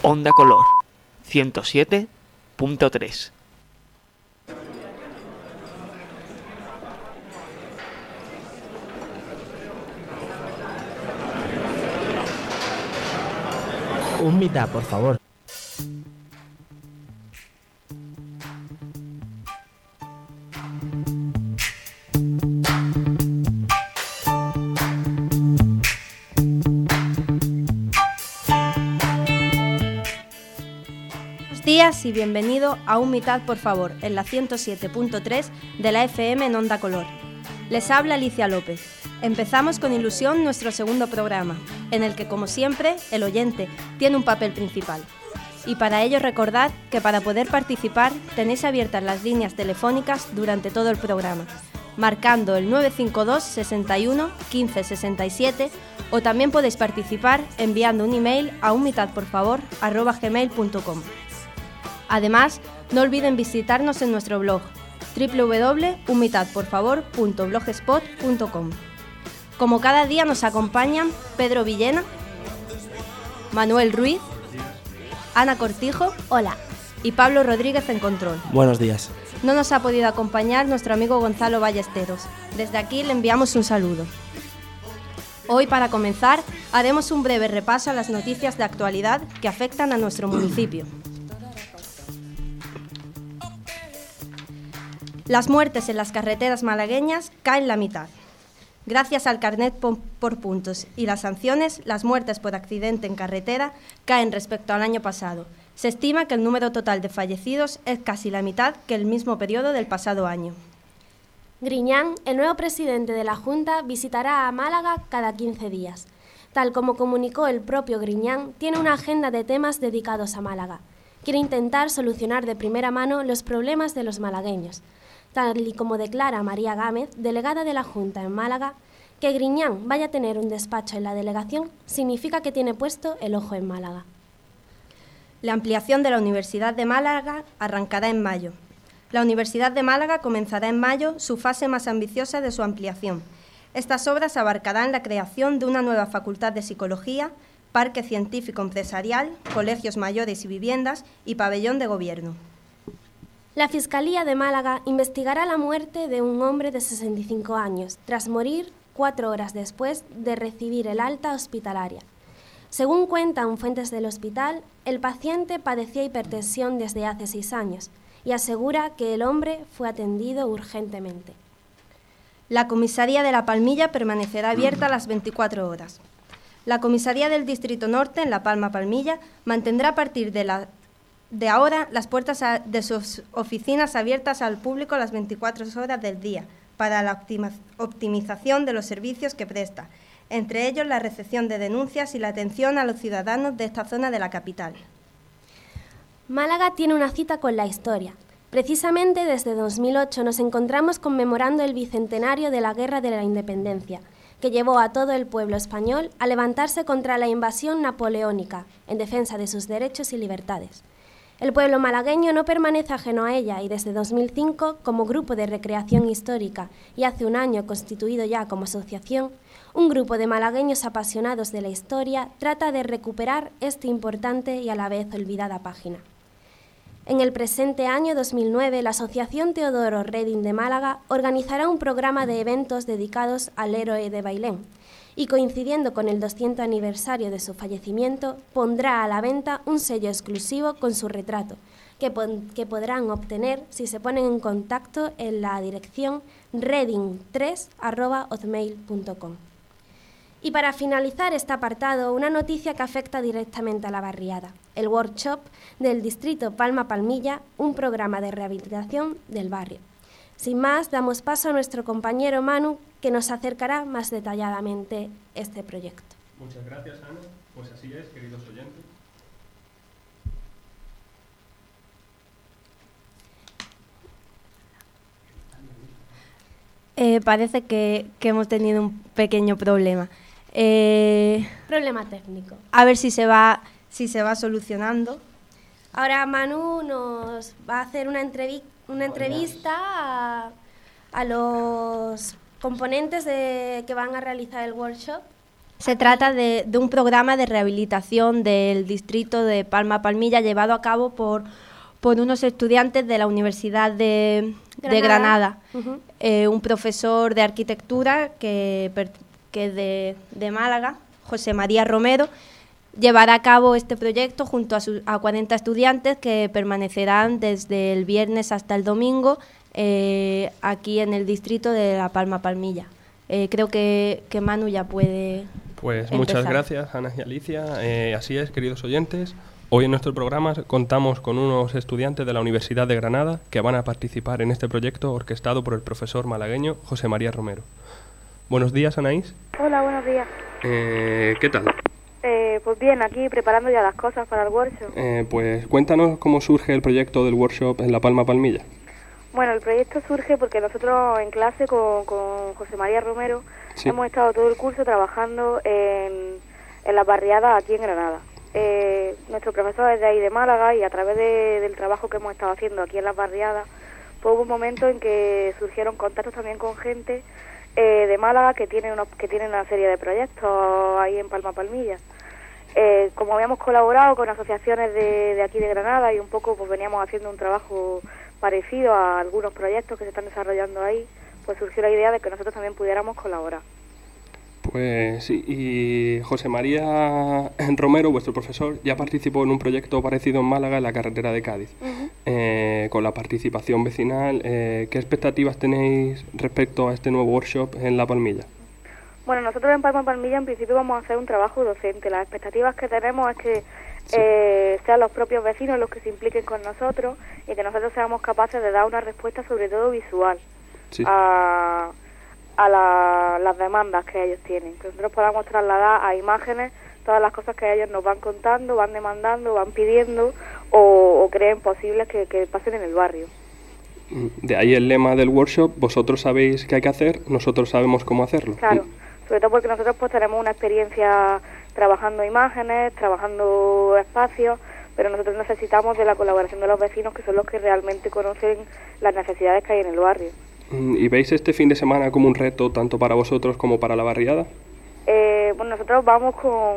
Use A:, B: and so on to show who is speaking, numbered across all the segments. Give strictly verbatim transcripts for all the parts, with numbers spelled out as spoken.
A: Onda Color ciento siete punto tres.
B: Un mitad, por favor.
C: Buenos días y bienvenido a Un Mitad, por favor, en la ciento siete punto tres de la F M en Onda Color. Les habla Alicia López. Empezamos con ilusión nuestro segundo programa, en el que, como siempre, el oyente tiene un papel principal. Y para ello recordad que para poder participar tenéis abiertas las líneas telefónicas durante todo el programa, marcando el nueve cinco dos, sesenta y uno, quince sesenta y siete, o también podéis participar enviando un email a unmitadporfavor arroba gmail punto com. Además, no olviden visitarnos en nuestro blog doble u doble u doble u punto un mitad por favor punto blogspot punto com. Como cada día nos acompañan Pedro Villena, Manuel Ruiz, Ana Cortijo, hola, y Pablo Rodríguez en control.
B: Buenos días.
C: No nos ha podido acompañar nuestro amigo Gonzalo Ballesteros. Desde aquí le enviamos un saludo. Hoy, para comenzar, haremos un breve repaso a las noticias de actualidad que afectan a nuestro municipio. Las muertes en las carreteras malagueñas caen la mitad. Gracias al carnet por puntos y las sanciones, las muertes por accidente en carretera caen respecto al año pasado. Se estima que el número total de fallecidos es casi la mitad que el mismo periodo del pasado año.
D: Griñán, el nuevo presidente de la Junta, visitará a Málaga cada quince días. Tal como comunicó el propio Griñán, tiene una agenda de temas dedicados a Málaga. Quiere intentar solucionar de primera mano los problemas de los malagueños. Tal y como declara María Gámez, delegada de la Junta en Málaga, que Griñán vaya a tener un despacho en la delegación significa que tiene puesto el ojo en Málaga.
C: La ampliación de la Universidad de Málaga arrancará en mayo. La Universidad de Málaga comenzará en mayo su fase más ambiciosa de su ampliación. Estas obras abarcarán la creación de una nueva facultad de Psicología, parque científico empresarial, colegios mayores y viviendas y pabellón de gobierno.
D: La Fiscalía de Málaga investigará la muerte de un hombre de sesenta y cinco años, tras morir cuatro horas después de recibir el alta hospitalaria. Según cuentan fuentes del hospital, el paciente padecía hipertensión desde hace seis años y asegura que el hombre fue atendido urgentemente.
C: La comisaría de La Palmilla permanecerá abierta a las veinticuatro horas. La comisaría del Distrito Norte, en La Palma Palmilla, mantendrá a partir de la De ahora, las puertas de sus oficinas abiertas al público las veinticuatro horas del día para la optimización de los servicios que presta, entre ellos la recepción de denuncias y la atención a los ciudadanos de esta zona de la capital.
D: Málaga tiene una cita con la historia. Precisamente desde dos mil ocho nos encontramos conmemorando el bicentenario de la Guerra de la Independencia, que llevó a todo el pueblo español a levantarse contra la invasión napoleónica en defensa de sus derechos y libertades. El pueblo malagueño no permanece ajeno a ella y desde dos mil cinco, como grupo de recreación histórica y hace un año constituido ya como asociación, un grupo de malagueños apasionados de la historia trata de recuperar esta importante y a la vez olvidada página. En el presente año dos mil nueve, la Asociación Teodoro Reding de Málaga organizará un programa de eventos dedicados al héroe de Bailén, y coincidiendo con el doscientos aniversario de su fallecimiento, pondrá a la venta un sello exclusivo con su retrato, que, pon- que podrán obtener si se ponen en contacto en la dirección reding tres arroba hotmail punto com. Y para finalizar este apartado, una noticia que afecta directamente a la barriada, el workshop del distrito Palma Palmilla, un programa de rehabilitación del barrio. Sin más, damos paso a nuestro compañero Manu, que nos acercará más detalladamente este proyecto.
E: Muchas gracias, Ana. Pues así es, queridos oyentes.
C: Eh, parece que, que hemos tenido un pequeño problema. Eh,
D: Problema técnico.
C: A ver si se va, si se va solucionando.
D: Ahora Manu nos va a hacer una, entrevi- una entrevista a, a los componentes de, que van a realizar el workshop.
C: Se trata de, de un programa de rehabilitación del distrito de Palma Palmilla llevado a cabo por, por unos estudiantes de la Universidad de Granada, de Granada. Uh-huh. eh, un profesor de arquitectura que, que de, de Málaga, José María Romero, llevará a cabo este proyecto junto a, su, a cuarenta estudiantes que permanecerán desde el viernes hasta el domingo eh, aquí en el distrito de La Palma Palmilla. Eh, creo que, que Manu ya puede
E: Pues
C: empezar.
E: Muchas gracias, Ana y Alicia. Eh, así es, queridos oyentes. Hoy en nuestro programa contamos con unos estudiantes de la Universidad de Granada que van a participar en este proyecto orquestado por el profesor malagueño José María Romero. Buenos días, Anaís.
F: Hola, buenos días.
E: Eh, ¿Qué tal?
F: Eh, pues bien, aquí preparando ya las cosas para el workshop.
E: Eh, pues cuéntanos cómo surge el proyecto del workshop en La Palma Palmilla.
F: Bueno, el proyecto surge porque nosotros en clase con, con José María Romero sí. hemos estado todo el curso trabajando en, en las barriadas aquí en Granada. Eh, nuestro profesor es de ahí de Málaga y a través de, del trabajo que hemos estado haciendo aquí en las barriadas, pues hubo un momento en que surgieron contactos también con gente eh, de Málaga que tiene, unos, que tiene una serie de proyectos ahí en Palma Palmilla. Eh, como habíamos colaborado con asociaciones de, de aquí de Granada y un poco pues veníamos haciendo un trabajo parecido a algunos proyectos que se están desarrollando ahí, pues surgió la idea de que nosotros también pudiéramos colaborar.
E: Pues sí, y José María Romero, vuestro profesor, ya participó en un proyecto parecido en Málaga, en la carretera de Cádiz, uh-huh. eh, con la participación vecinal. Eh, ¿Qué expectativas tenéis respecto a este nuevo workshop en La Palmilla?
F: Bueno, nosotros en Palma Palmilla en principio vamos a hacer un trabajo docente. Las expectativas que tenemos es que sí. eh, sean los propios vecinos los que se impliquen con nosotros y que nosotros seamos capaces de dar una respuesta sobre todo visual sí. a, a la, las demandas que ellos tienen. Que nosotros podamos trasladar a imágenes todas las cosas que ellos nos van contando, van demandando, van pidiendo o, o creen posibles que, que pasen en el barrio.
E: De ahí el lema del workshop: vosotros sabéis qué hay que hacer, nosotros sabemos cómo hacerlo.
F: Claro. Sobre todo porque nosotros pues tenemos una experiencia trabajando imágenes, trabajando espacios, pero nosotros necesitamos de la colaboración de los vecinos, que son los que realmente conocen las necesidades que hay en el barrio.
E: ¿Y veis este fin de semana como un reto tanto para vosotros como para la barriada?
F: Eh, bueno, nosotros vamos con,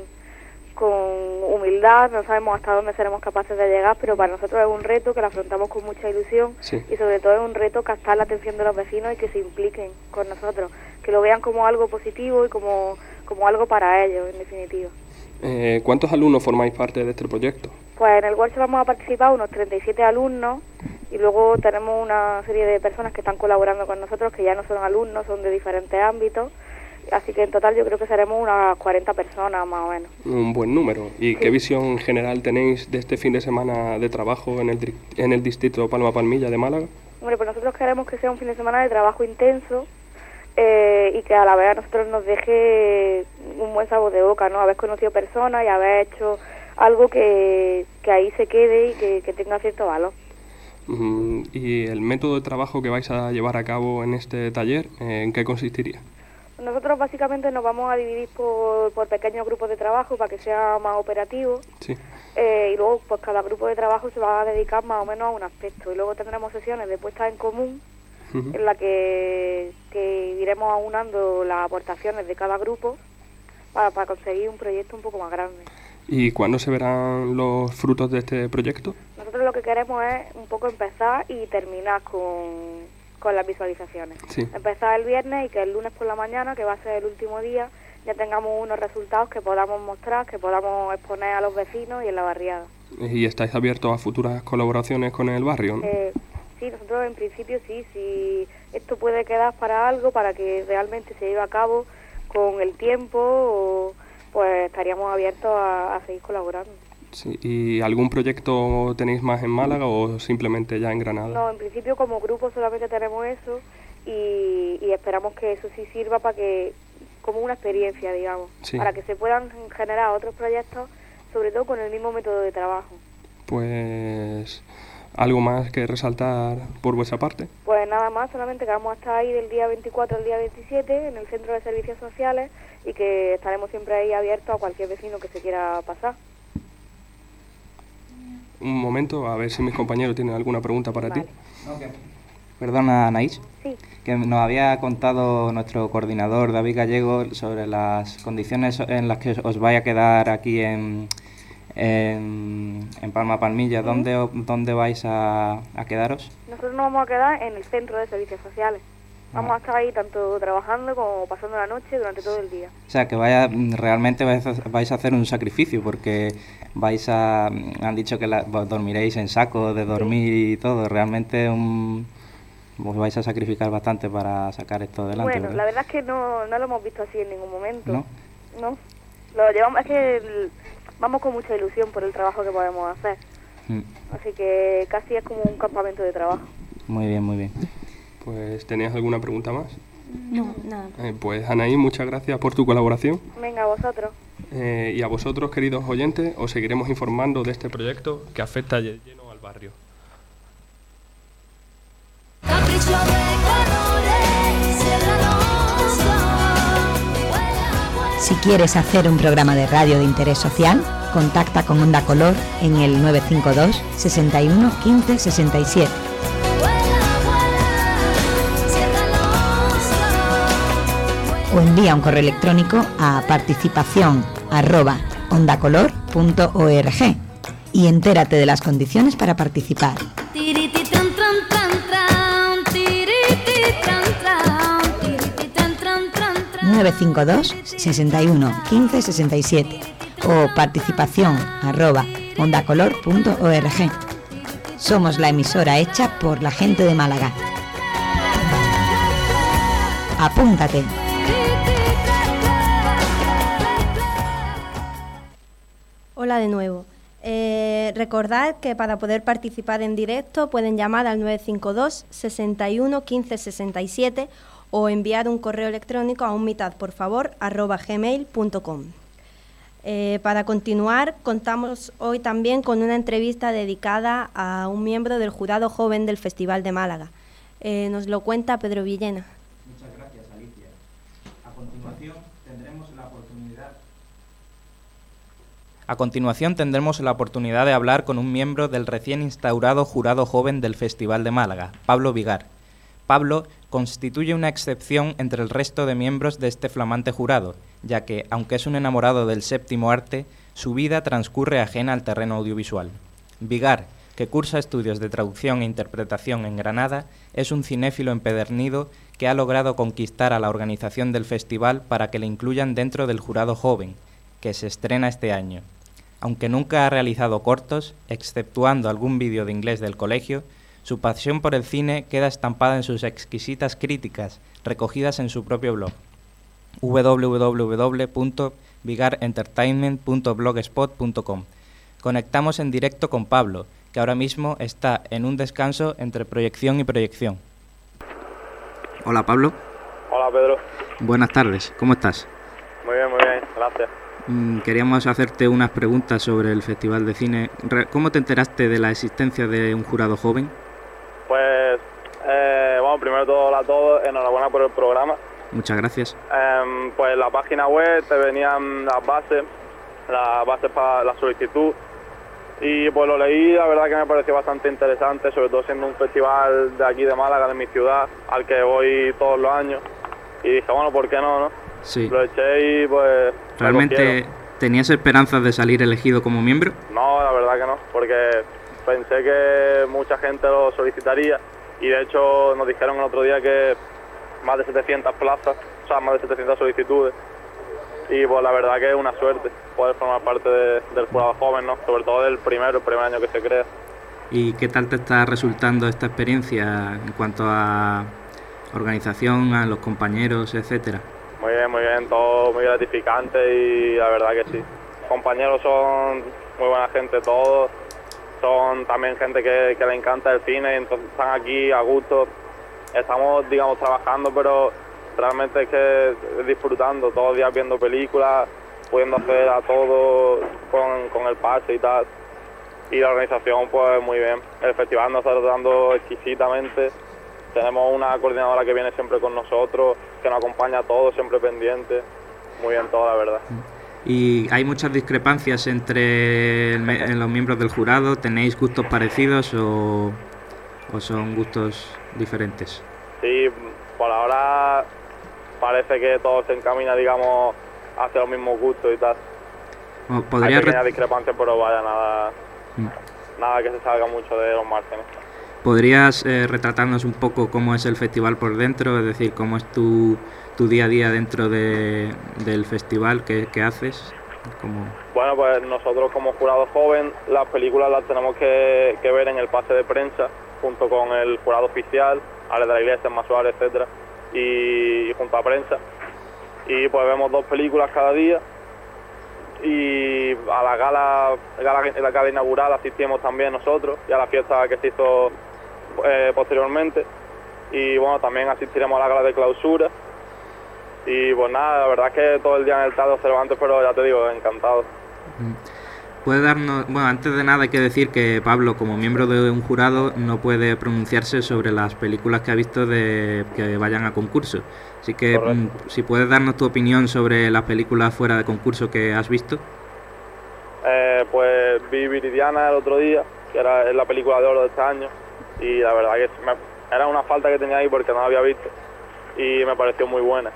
F: con humildad, no sabemos hasta dónde seremos capaces de llegar, pero para nosotros es un reto que lo afrontamos con mucha ilusión sí. y sobre todo es un reto captar la atención de los vecinos y que se impliquen con nosotros, que lo vean como algo positivo y como, como algo para ellos, en definitiva.
E: Eh, ¿Cuántos alumnos formáis parte de este proyecto?
F: Pues en el workshop vamos a participar unos treinta y siete alumnos y luego tenemos una serie de personas que están colaborando con nosotros, que ya no son alumnos, son de diferentes ámbitos. Así que en total yo creo que seremos unas cuarenta personas más o menos.
E: Un buen número. ¿Y sí. qué visión general tenéis de este fin de semana de trabajo en el, en el distrito Palma Palmilla de Málaga?
F: Hombre, pues nosotros queremos que sea un fin de semana de trabajo intenso eh, y que a la vez a nosotros nos deje un buen sabor de boca, ¿no? Haber conocido personas y haber hecho algo que, que ahí se quede y que, que tenga cierto valor.
E: Mm, ¿Y el método de trabajo que vais a llevar a cabo en este taller, eh, en qué consistiría?
F: Nosotros básicamente nos vamos a dividir por, por pequeños grupos de trabajo para que sea más operativo
E: sí.
F: eh, y luego pues cada grupo de trabajo se va a dedicar más o menos a un aspecto y luego tendremos sesiones de puesta en común uh-huh. en la que, que iremos aunando las aportaciones de cada grupo para, para conseguir un proyecto un poco más grande.
E: ¿Y cuándo se verán los frutos de este proyecto?
F: Nosotros lo que queremos es un poco empezar y terminar con... con las visualizaciones.
E: Sí.
F: Empezar el viernes y que el lunes por la mañana, que va a ser el último día, ya tengamos unos resultados que podamos mostrar, que podamos exponer a los vecinos y en la barriada.
E: ¿Y estáis abiertos a futuras colaboraciones con el barrio, ¿no?
F: Eh, sí, nosotros en principio sí, si esto puede quedar para algo, para que realmente se lleve a cabo con el tiempo, o, pues estaríamos abiertos a, a seguir colaborando.
E: Sí. ¿Y algún proyecto tenéis más en Málaga o simplemente ya en Granada?
F: No, en principio como grupo solamente tenemos eso y, y esperamos que eso sí sirva para que, como una experiencia, digamos,
E: sí.
F: para que se puedan generar otros proyectos, sobre todo con el mismo método de trabajo.
E: Pues, ¿algo más que resaltar por vuestra parte?
F: Pues nada más, solamente que vamos a estar ahí del día veinticuatro al día veintisiete en el Centro de Servicios Sociales y que estaremos siempre ahí abiertos a cualquier vecino que se quiera pasar.
E: Un momento, a ver si mis compañeros tienen alguna pregunta para
F: vale.
E: ti.
G: Okay. Perdona, Anaís.
F: Sí. sí.
G: Que nos había contado nuestro coordinador David Gallego sobre las condiciones en las que os vais a quedar aquí en, en, en Palma Palmilla. Uh-huh. ¿Dónde, dónde vais a, a quedaros?
F: Nosotros nos vamos a quedar en el Centro de Servicios Sociales. Vamos a estar ahí tanto trabajando como pasando la noche durante todo el día.
G: O sea, que vaya, realmente vais a, vais a hacer un sacrificio, porque vais a... Han dicho que la, dormiréis en saco de dormir sí. y todo. Realmente un, os vais a sacrificar bastante para sacar esto adelante,
F: Bueno,
G: ¿verdad?
F: la verdad es que no, no lo hemos visto así en ningún momento.
G: ¿No?
F: No. Lo llevamos, es que el, vamos con mucha ilusión por el trabajo que podemos hacer. Mm. Así que casi es como un campamento de trabajo.
G: Muy bien, muy bien.
E: Pues, ¿tenías alguna pregunta más?
C: No, nada.
E: Eh, pues, Anaí, muchas gracias por tu colaboración.
F: Venga, a vosotros.
E: Eh, y a vosotros, queridos oyentes, os seguiremos informando de este proyecto que afecta de lleno al barrio.
H: Si quieres hacer un programa de radio de interés social, contacta con Onda Color en el nueve cinco dos, sesenta y uno, quince, sesenta y siete. O envía un correo electrónico a participación arroba ondacolor punto org y entérate de las condiciones para participar. nueve cinco dos, sesenta y uno, quince, sesenta y siete o participación arroba ondacolor punto org. Somos la emisora hecha por la gente de Málaga. Apúntate.
C: Hola de nuevo. Eh, recordad que para poder participar en directo pueden llamar al nueve cinco dos, sesenta y uno, quince, sesenta y siete o enviar un correo electrónico a unmitadporfavor arroba gmail punto com. Eh, para continuar, contamos hoy también con una entrevista dedicada a un miembro del jurado joven del Festival de Málaga. Eh, nos lo cuenta Pedro Villena.
G: Muchas gracias, Alicia. A continuación tendremos la oportunidad...
I: A continuación tendremos la oportunidad de hablar con un miembro del recién instaurado jurado joven del Festival de Málaga, Pablo Vigar. Pablo constituye una excepción entre el resto de miembros de este flamante jurado, ya que, aunque es un enamorado del séptimo arte, su vida transcurre ajena al terreno audiovisual. Vigar, que cursa estudios de traducción e interpretación en Granada, es un cinéfilo empedernido que ha logrado conquistar a la organización del festival para que le incluyan dentro del jurado joven, que se estrena este año. Aunque nunca ha realizado cortos, exceptuando algún vídeo de inglés del colegio, su pasión por el cine queda estampada en sus exquisitas críticas, recogidas en su propio blog, doble u doble u doble u punto vigar entertainment punto blogspot punto com. Conectamos en directo con Pablo, que ahora mismo está en un descanso entre proyección y proyección. Hola, Pablo.
J: Hola, Pedro.
I: Buenas tardes, ¿cómo estás?
J: Muy bien, muy bien, gracias.
I: Queríamos hacerte unas preguntas sobre el Festival de Cine. ¿Cómo te enteraste de la existencia de un jurado joven?
J: Pues, eh, bueno, primero de todo, hola a todos, enhorabuena por el programa.
I: Muchas gracias.
J: Eh, pues en la página web te venían las bases, las bases para la solicitud, y pues lo leí, la verdad que me pareció bastante interesante, sobre todo siendo un festival de aquí de Málaga, de mi ciudad, al que voy todos los años, y dije, bueno, ¿por qué no, no?
I: Sí.
J: Lo eché y pues...
I: ¿Realmente tenías esperanzas de salir elegido como miembro?
J: No, la verdad que no, porque pensé que mucha gente lo solicitaría y de hecho nos dijeron el otro día que más de setecientas plazas, o sea, más de setecientas solicitudes, y pues la verdad que es una suerte poder formar parte de, del jurado joven, ¿no? Sobre todo del primero, el primer año que se crea.
I: ¿Y qué tal te está resultando esta experiencia en cuanto a organización, a los compañeros, etcétera?
J: Muy bien, muy bien, todo muy gratificante y la verdad que sí. Los compañeros son muy buena gente todos, son también gente que, que le encanta el cine y entonces están aquí a gusto. Estamos, digamos, trabajando, pero realmente es que disfrutando todos los días viendo películas, pudiendo hacer a todo con, con el pase y tal. Y la organización, pues muy bien. El festival nos está tratando exquisitamente. Tenemos una coordinadora que viene siempre con nosotros, que nos acompaña a todos, siempre pendiente. Muy bien todo, la verdad.
I: ¿Y hay muchas discrepancias entre el, en los miembros del jurado? ¿Tenéis gustos parecidos o, o son gustos diferentes?
J: Sí, Sí, por ahora parece que todo se encamina, digamos, hacia los mismos gustos y tal.
I: Bueno, podría
J: Hay pequeñas discrepancias, pero vaya, nada,
I: Mm.
J: nada que se salga mucho de los márgenes.
I: ¿Podrías eh, retratarnos un poco cómo es el festival por dentro? Es decir, cómo es tu, tu día a día dentro de, del festival, qué, qué haces. ¿Cómo?
J: Bueno, pues nosotros como jurado joven las películas las tenemos que, que ver en el pase de prensa junto con el jurado oficial, Ale de la Iglesia, Emma Suárez, etcétera, y, y junto a prensa. Y pues vemos dos películas cada día y a la gala, gala la gala inaugural asistimos también nosotros y a la fiesta que se hizo eh, posteriormente. Y bueno, también asistiremos a la gala de clausura. Y pues nada, la verdad es que todo el día en el Teatro Cervantes, pero ya te digo, encantado.
I: ¿Puede darnos, bueno, antes de nada hay que decir que Pablo, como miembro de un jurado, no puede pronunciarse sobre las películas que ha visto de que vayan a concurso. Así que mm, si puedes darnos tu opinión sobre las películas fuera de concurso que has visto.
J: Eh, pues vi Viridiana el otro día, que era es la película de oro de este año, y la verdad que me, era una falta que tenía ahí porque no la había visto, y me pareció muy buena.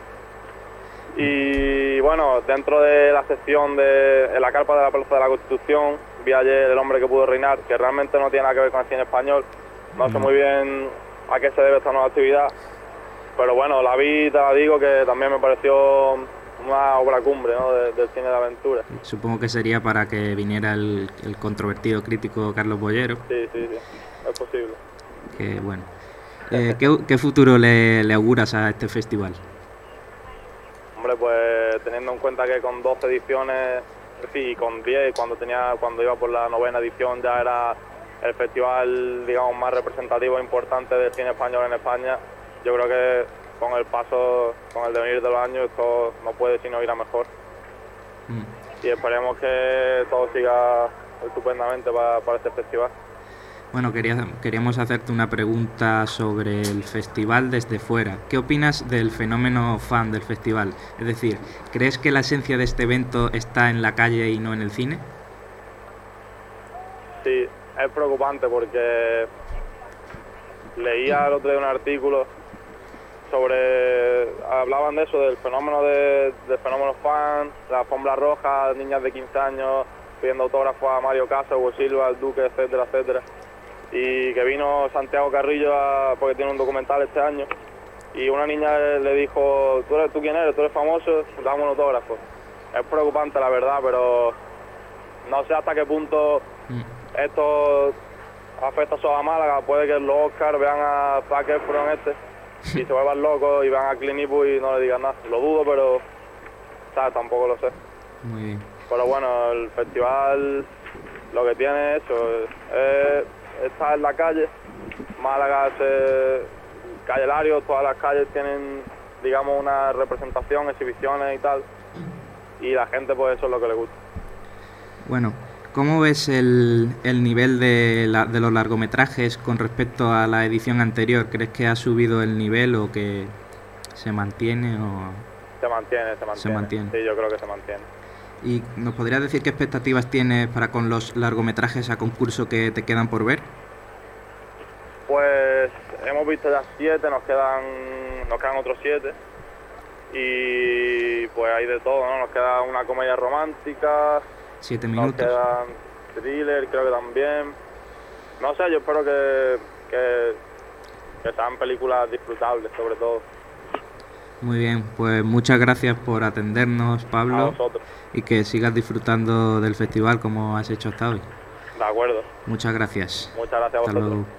J: Y bueno, dentro de la sección de en la carpa de la Plaza de la Constitución, vi ayer El hombre que pudo reinar, que realmente no tiene nada que ver con el cine español. No sé muy bien a qué se debe esta nueva actividad, pero bueno, la vi y te la digo que también me pareció una obra cumbre, ¿no?, de, del cine de aventura.
I: Supongo que sería para que viniera el, el controvertido crítico Carlos Bollero.
J: Sí, sí, sí, es posible.
I: Que bueno. Eh, ¿qué, ¿Qué futuro le, le auguras a este festival?
J: Hombre, pues teniendo en cuenta que con doce ediciones, sí, con diez, cuando tenía, cuando iba por la novena edición ya era el festival, digamos, más representativo e importante del cine español en España, yo creo que con el paso, con el devenir de los años, esto no puede sino ir a mejor. Mm. Y esperemos que todo siga estupendamente para, para este festival.
I: Bueno, quería, queríamos hacerte una pregunta sobre el festival desde fuera. ¿Qué opinas del fenómeno fan del festival? Es decir, ¿crees que la esencia de este evento está en la calle y no en el cine?
J: Sí, es preocupante porque leía el otro día un artículo sobre, hablaban de eso, del fenómeno de, del fenómeno fan, la alfombra roja, niñas de quince años pidiendo autógrafos a Mario Casas, Hugo Silva, el Duque, etcétera, etcétera. Y que vino Santiago Carrillo a, porque tiene un documental este año, y una niña le, le dijo, ¿Tú, eres, ¿tú quién eres? ¿Tú eres famoso? Dame un autógrafo. Es preocupante la verdad, pero no sé hasta qué punto mm. esto afecta solo a Málaga. Puede que los Oscars vean a Zac Efron este y se vuelvan locos y vean a Clint Eastwood y no le digan nada. Lo dudo, pero ¿sabes? Tampoco lo sé.
I: Muy bien.
J: Pero bueno, el festival lo que tiene es eso, es estar en la calle. Málaga, se, calle Larios, todas las calles tienen, digamos, una representación, exhibiciones y tal, y la gente pues eso es lo que le gusta.
I: Bueno, ¿cómo ves el, el nivel de, la, de los largometrajes con respecto a la edición anterior? ¿Crees que ha subido el nivel o que se mantiene o...?
J: Se mantiene, se mantiene.
I: Se mantiene.
J: Sí, yo creo que se mantiene.
I: ¿Y nos podrías decir qué expectativas tienes para con los largometrajes a concurso que te quedan por ver?
J: Pues hemos visto ya siete, nos quedan nos quedan otros siete y pues hay de todo, ¿no? Nos queda una comedia romántica,
I: siete minutos.
J: Nos quedan thriller, creo que también. No sé, yo espero que, que, que sean películas disfrutables, sobre todo.
I: Muy bien, pues muchas gracias por atendernos, Pablo.
J: A vosotros.
I: Y que sigas disfrutando del festival como has hecho hasta hoy.
J: De acuerdo.
I: Muchas gracias.
J: Muchas gracias a
I: hasta
J: vosotros.
I: Luego.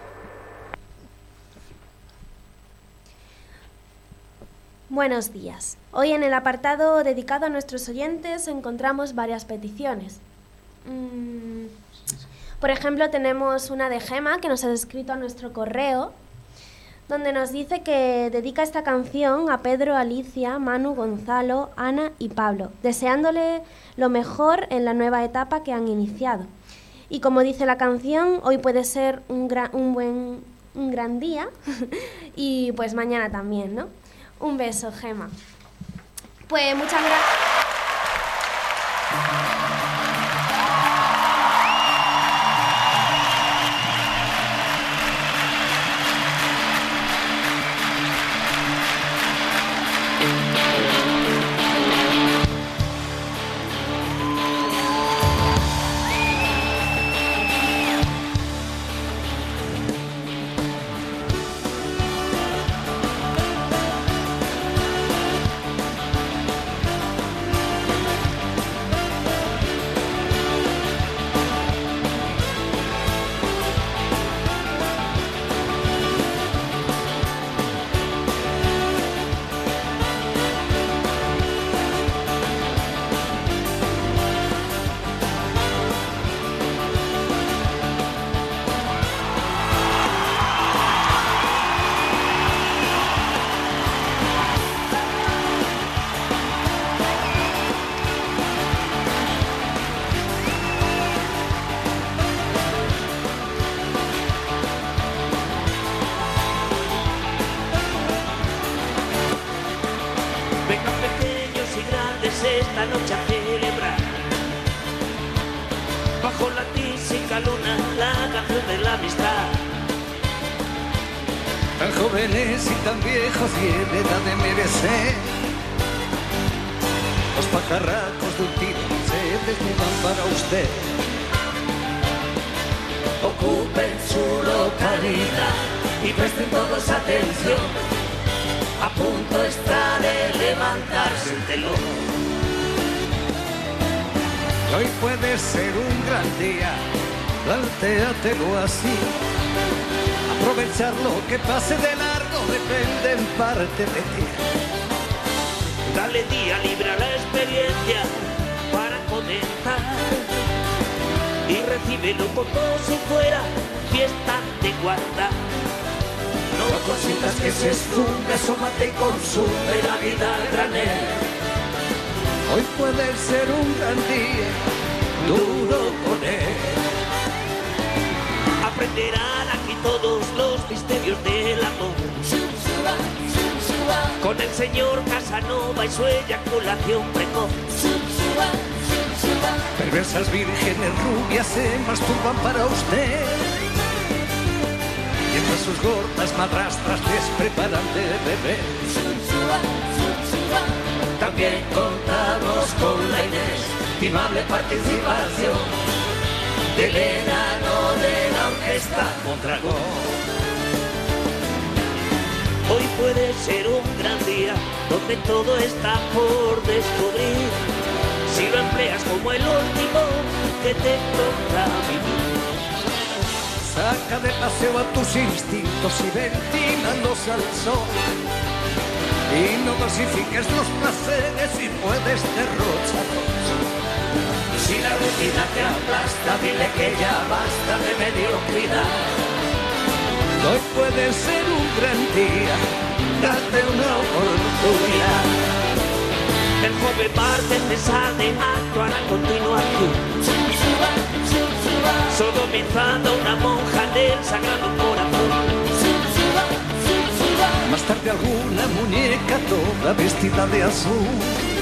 D: Buenos días. Hoy en el apartado dedicado a nuestros oyentes encontramos varias peticiones. Mm, por ejemplo, tenemos una de Gema que nos ha escrito a nuestro correo, donde nos dice que dedica esta canción a Pedro, Alicia, Manu, Gonzalo, Ana y Pablo, deseándole lo mejor en la nueva etapa que han iniciado. Y como dice la canción, hoy puede ser un, gran, un buen un gran día y pues mañana también, ¿no? Un beso, Gema. Pues muchas gracias.
K: esta noche a celebrar. Bajo la tísica luna, la canción de la amistad.
L: Tan jóvenes y tan viejos y en edad de merecer. Los pajarracos de un tiro se desnudan para usted.
K: Ocupen su localidad y presten todos atención. A punto está de levantarse el telón.
L: Hoy puede ser un gran día, plantéatelo así. Aprovechar lo que pase de largo depende en parte de ti.
K: Dale día libre a la experiencia para comentar y recíbelo como si fuera fiesta de guardar. No consientas que se esfunde, asómate y consume la vida al granel.
L: Hoy puede ser un gran día, duro con él.
K: Aprenderán aquí todos los misterios del amor. Con el señor Casanova y su eyaculación precoz.
L: Perversas vírgenes rubias se masturban para usted. Mientras sus gordas madrastras les preparan de beber.
K: También contamos con la inestimable participación del enano de la orquesta Mondragón. Hoy puede ser un gran día donde todo está por descubrir. Si lo empleas como el último que te toca vivir.
L: Saca de paseo a tus instintos y ventílalos al sol. Y no dosifiques los placeres y puedes derrocharlos.
K: Si la rutina te aplasta, dile que ya basta de mediocridad.
L: Hoy puede ser un gran día, date una oportunidad.
K: El joven Marte César de actuar a continuación, sodomizando a una monja del Sagrado Corazón.
L: Más tarde alguna muñeca toda vestida de azul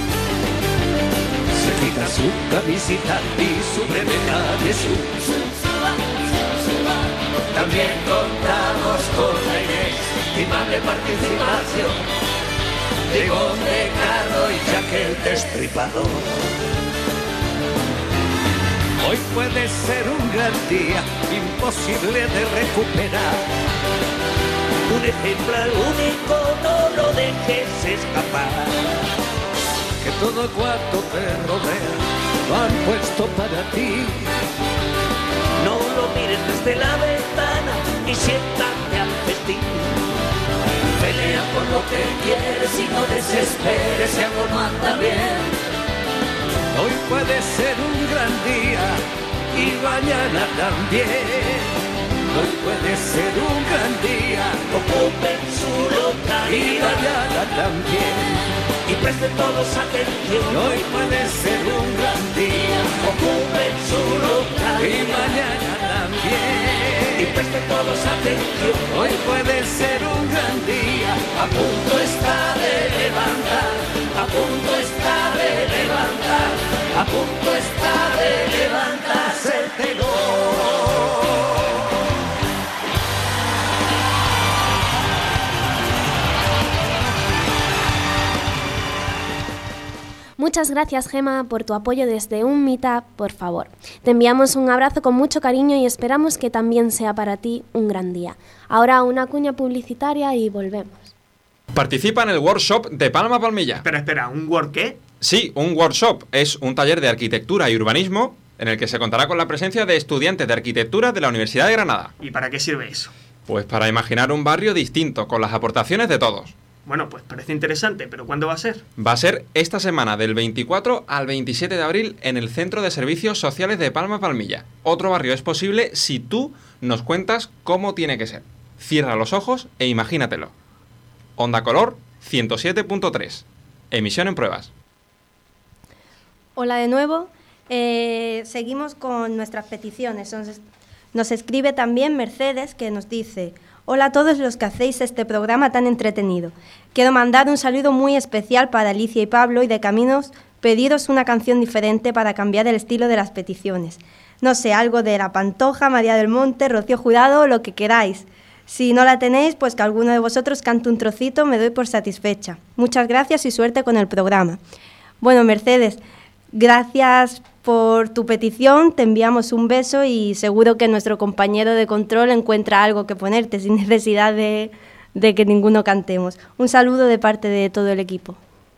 L: se quita su camisita y su breveta de su.
K: También contamos con la inestimable participación de Gonde Carlo y Jack el Destripador.
L: Hoy puede ser un gran día, imposible de recuperar.
K: Un ejemplar único, no lo dejes escapar.
L: Que todo cuanto te rodea lo han puesto para ti.
K: No lo mires desde la ventana y siéntate al festín. Pelea por lo que quieres y no desesperes si algo no anda bien.
L: Hoy puede ser un gran día y mañana también. Hoy puede ser un gran día,
K: ocupen su localidad
L: y mañana también.
K: Y presten todos atención.
L: Hoy puede ser un gran día,
K: ocupen su localidad
L: y mañana también.
K: Y presten todos atención.
L: Hoy puede ser un gran día,
K: a punto está de levantar, a punto está de levantar, a punto está de levantarse el telón.
D: Muchas gracias, Gema, por tu apoyo desde un Meetup, por favor. Te enviamos un abrazo con mucho cariño y esperamos que también sea para ti un gran día. Ahora una cuña publicitaria y volvemos.
M: Participa en el workshop de Palma Palmilla.
A: Espera, espera, ¿un work qué?
M: Sí, un workshop. Es un taller de arquitectura y urbanismo en el que se contará con la presencia de estudiantes de arquitectura de la Universidad de Granada.
A: ¿Y para qué sirve eso?
M: Pues para imaginar un barrio distinto, con las aportaciones de todos.
A: Bueno, pues parece interesante, pero ¿cuándo va a ser?
M: Va a ser esta semana, del veinticuatro al veintisiete de abril, en el Centro de Servicios Sociales de Palma Palmilla. Otro barrio es posible si tú nos cuentas cómo tiene que ser. Cierra los ojos e imagínatelo. Onda Color ciento siete punto tres. Emisión en pruebas.
C: Hola de nuevo. Eh, seguimos con nuestras peticiones. Nos, nos escribe también Mercedes, que nos dice: Hola a todos los que hacéis este programa tan entretenido. Quiero mandar un saludo muy especial para Alicia y Pablo y de caminos pediros una canción diferente para cambiar el estilo de las peticiones. No sé, algo de La Pantoja, María del Monte, Rocío Jurado, lo que queráis. Si no la tenéis, pues que alguno de vosotros cante un trocito, me doy por satisfecha. Muchas gracias y suerte con el programa. Bueno, Mercedes, gracias por tu petición, te enviamos un beso y seguro que nuestro compañero de control encuentra algo que ponerte sin necesidad de, de que ninguno cantemos. Un saludo de parte de todo el equipo.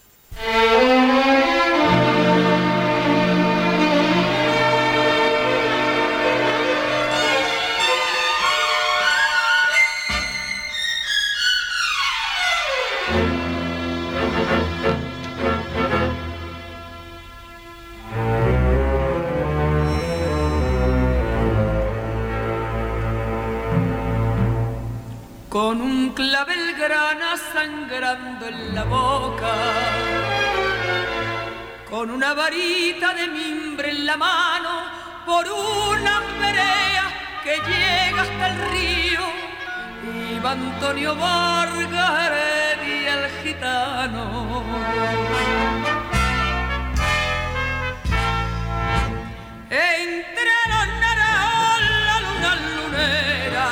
N: Con un clavel grana sangrando en la boca, con una varita de mimbre en la mano, por una perea que llega hasta el río, iba Antonio Vargas Heredia el gitano. Entre los naranjos la luna lunera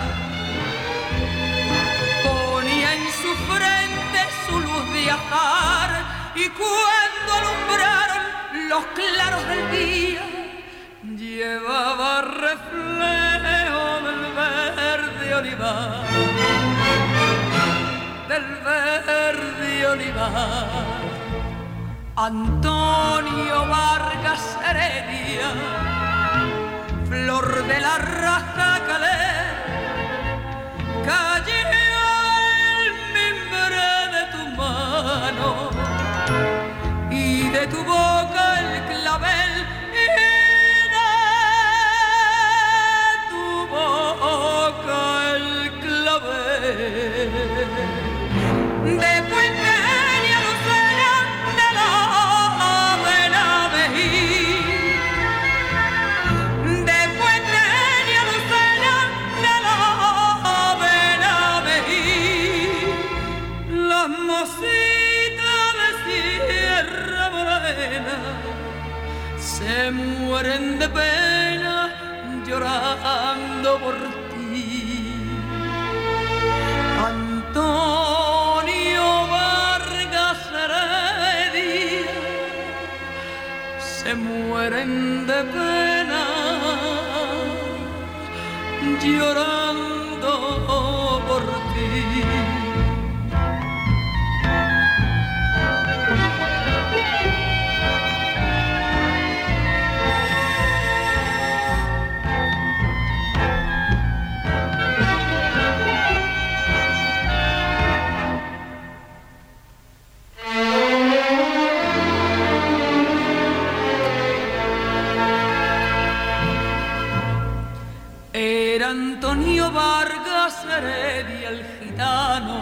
N: su luz de azar, y cuando alumbraron los claros del día, llevaba reflejo del verde olivar, del verde olivar. Antonio Vargas Heredia, flor de la raza calé, cayó y de tu boca el clavel, y de tu boca el clavel. De Puenteña Lucena de la Benavejí, de Puenteña Lucena de la Benavejí, las mocitas Sierra Morena se mueren de pena llorando por ti. Antonio Vargas Heredia se mueren de pena llorando por ti. Era Antonio Vargas Heredia el gitano,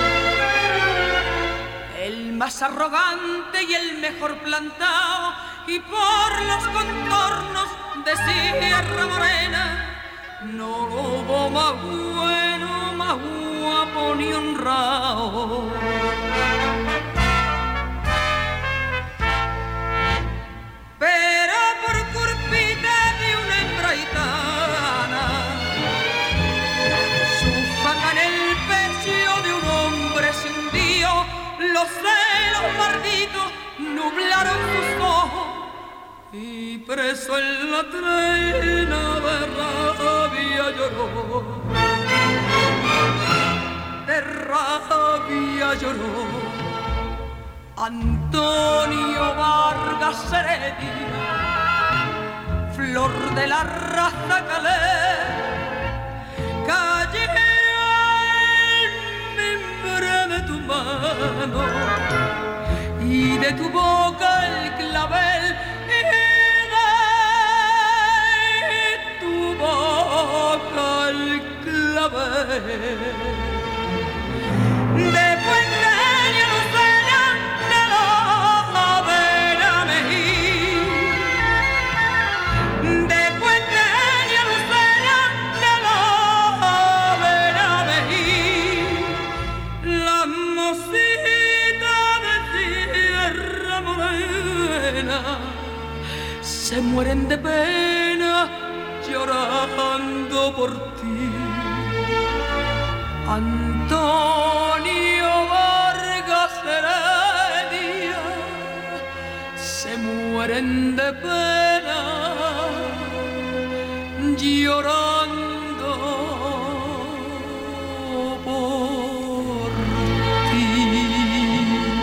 N: el más arrogante y el mejor plantado, y por los contornos de Sierra Morena no hubo más bueno, más guapo ni honrado. Pero por culpita de una hembra gitana, su faca en el pecho de un hombre sin Dios, los celos malditos nublaron sus ojos, y preso en la trena de rabia lloró, de rabia lloró. Antonio Vargas Heredia, flor de la raza calé, cayó el mimbre de tu mano y de tu boca el clavel, y de tu boca el clavel. De Puenteña Lucena de la Benavejí, de Puenteña Lucena de la Benavejí. pena, se mueren de pena llorando por ti. Antonio Vargas Heredia, se mueren de pena llorando por ti.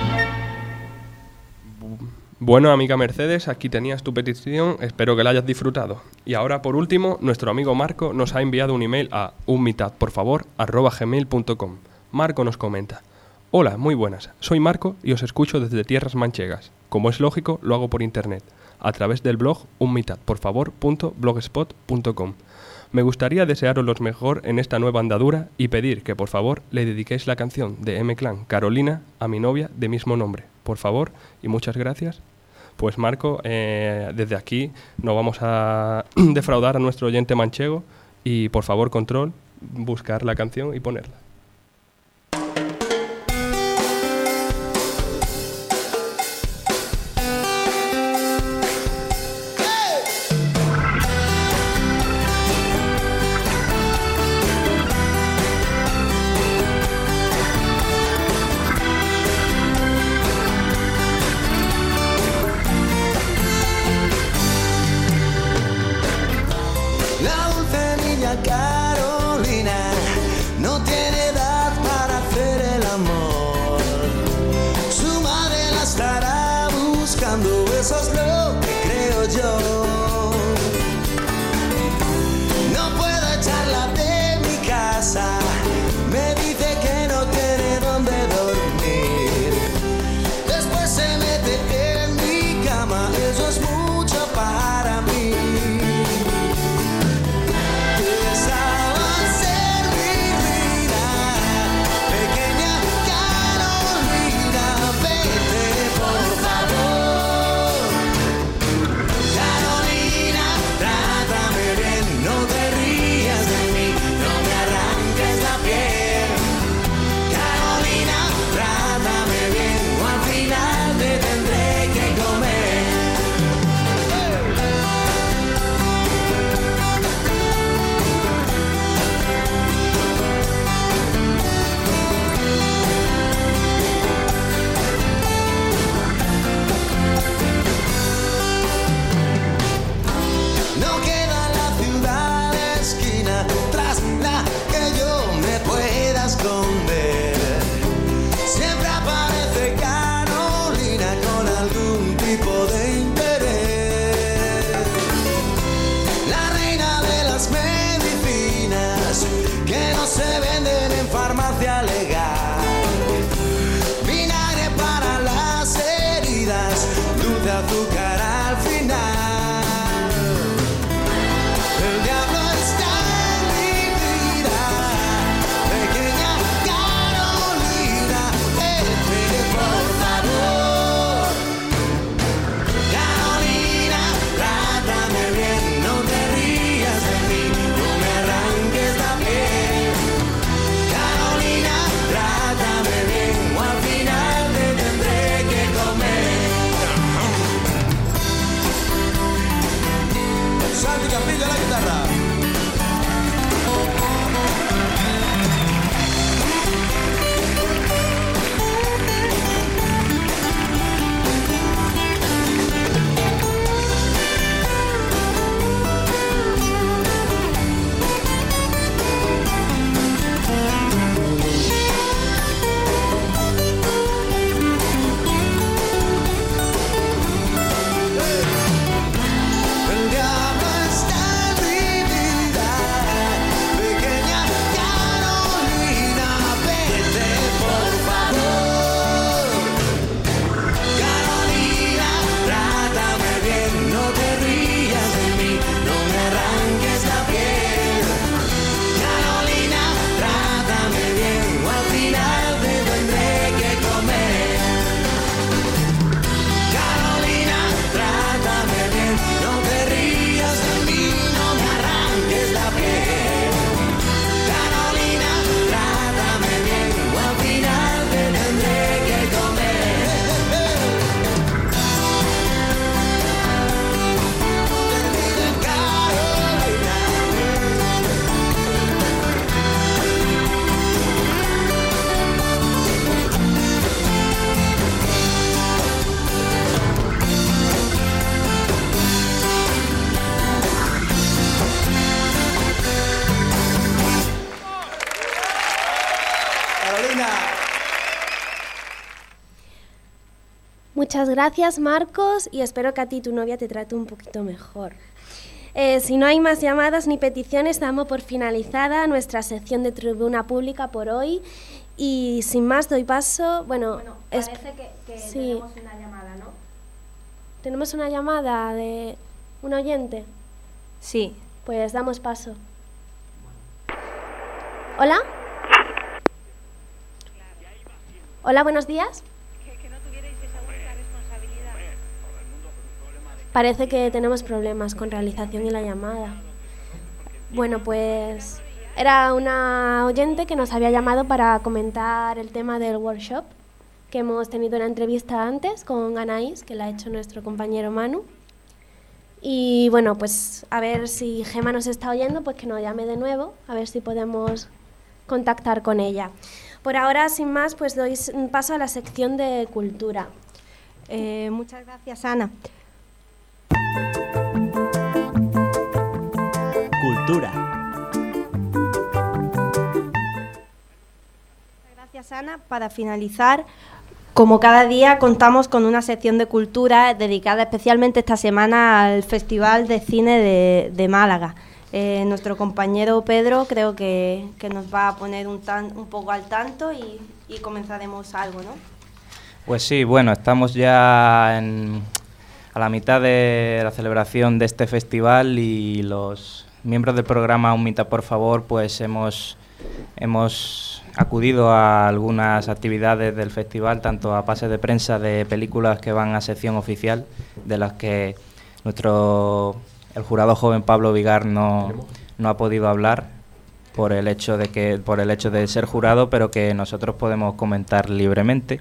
E: Bueno, amiga Mercedes, aquí tenías tu petición, espero que la hayas disfrutado. Y ahora, por último, nuestro amigo Marco nos ha enviado un email a unmitadporfavor arroba gmail punto com. Marco nos comenta: hola, muy buenas, soy Marco y os escucho desde tierras manchegas. Como es lógico, lo hago por internet, a través del blog unmitadporfavor punto blogspot punto com. Me gustaría desearos lo mejor en esta nueva andadura y pedir que por favor le dediquéis la canción de M-Clan Carolina a mi novia de mismo nombre. Por favor, y muchas gracias. Pues Marco, eh, desde aquí no vamos a defraudar a nuestro oyente manchego y por favor, control, buscar la canción y ponerla.
L: La dulce niña Carolina no tiene edad para hacer el amor. Su madre la estará buscando, eso es lo que creo yo. No puedo echarla de mi casa, me dice que no tiene dónde dormir. Después se mete en mi cama, eso es mucho para mí. Siempre aparece Carolina con algún tipo de interés. La reina de las medicinas que no se venden en farmacia legal. Vinagre para las heridas, dulce azúcar al final. El diablo está en mi vida, pequeña Carolina, vete por favor. Carolina, trátame bien, no te rías de mí, no me arranques la piel. Carolina, trátame bien, o al final te tendré que comer.
D: Muchas gracias, Marcos, y espero que a ti tu novia te trate un poquito mejor. Eh, si no hay más llamadas ni peticiones, damos por finalizada nuestra sección de tribuna pública por hoy. Y sin más doy paso, bueno...
C: Bueno,
D: es,
C: parece que, que
D: sí.
C: tenemos una llamada, ¿no?
D: ¿Tenemos una llamada de un oyente?
C: Sí.
D: Pues damos paso. ¿Hola? Hola, buenos días. Parece que tenemos problemas con realización y la llamada. Bueno, pues era una oyente que nos había llamado para comentar el tema del workshop, que hemos tenido una entrevista antes con Anaís, que la ha hecho nuestro compañero Manu. Y bueno, pues a ver si Gema nos está oyendo, pues que nos llame de nuevo, a ver si podemos contactar con ella. Por ahora, sin más, pues doy paso a la sección de cultura.
C: Eh, muchas gracias, Ana.
B: Cultura.
C: Gracias, Ana. Para finalizar, como cada día contamos con una sección de cultura dedicada especialmente esta semana al Festival de Cine de, de Málaga. Eh, nuestro compañero Pedro creo que, que nos va a poner un, tan, un poco al tanto y, y comenzaremos algo, ¿no?
I: Pues sí, bueno, estamos ya en, a la mitad de la celebración de este festival y los miembros del programa Un Mita, por favor, pues hemos, hemos acudido a algunas actividades del festival, tanto a pases de prensa de películas que van a sección oficial, de las que nuestro el jurado joven Pablo Vigar no, no ha podido hablar por el hecho de que por el hecho de ser jurado, pero que nosotros podemos comentar libremente.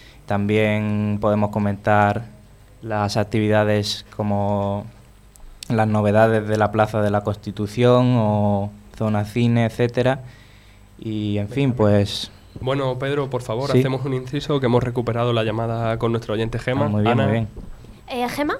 I: También podemos comentar las actividades como las novedades de la Plaza de la Constitución o Zona Cine, etcétera. Y en fin, pues...
E: Bueno, Pedro, por favor,
I: ¿sí?
E: Hacemos un inciso, que hemos recuperado la llamada con nuestro oyente Gema.
I: Ah, muy bien,
E: Ana.
I: muy bien.
D: Eh, ¿Gema?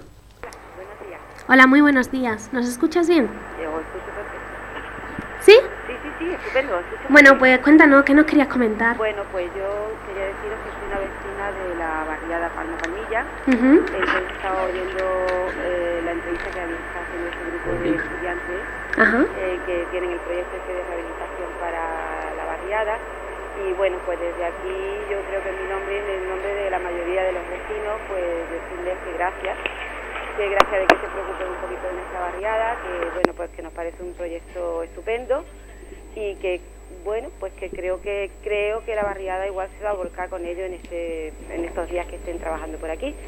D: Hola, muy buenos días. ¿Nos escuchas bien?
F: Yo escucho perfecto.
D: ¿Sí?
F: Sí, sí, sí, estupendo. escucho
D: Bueno,
F: perfecto.
D: pues cuéntanos, ¿qué nos querías comentar?
F: Bueno, pues yo quería deciros que soy una vecina de la barriada Palma Palmilla.
D: Ujú.
F: Entonces estaba oyendo eh, la entrevista que había estado haciendo este grupo de estudiantes
D: Ajá.
F: eh, que tienen el proyecto este de rehabilitación para la barriada. Y bueno, pues desde aquí yo creo que en mi nombre y en el nombre de la mayoría de los vecinos, pues decirles que gracias. Que gracias de que se preocupen un poquito de nuestra barriada, que bueno, pues que nos parece un proyecto estupendo y que bueno, pues que creo que creo que la barriada igual se va a volcar con ello en este en estos días que estén trabajando por aquí.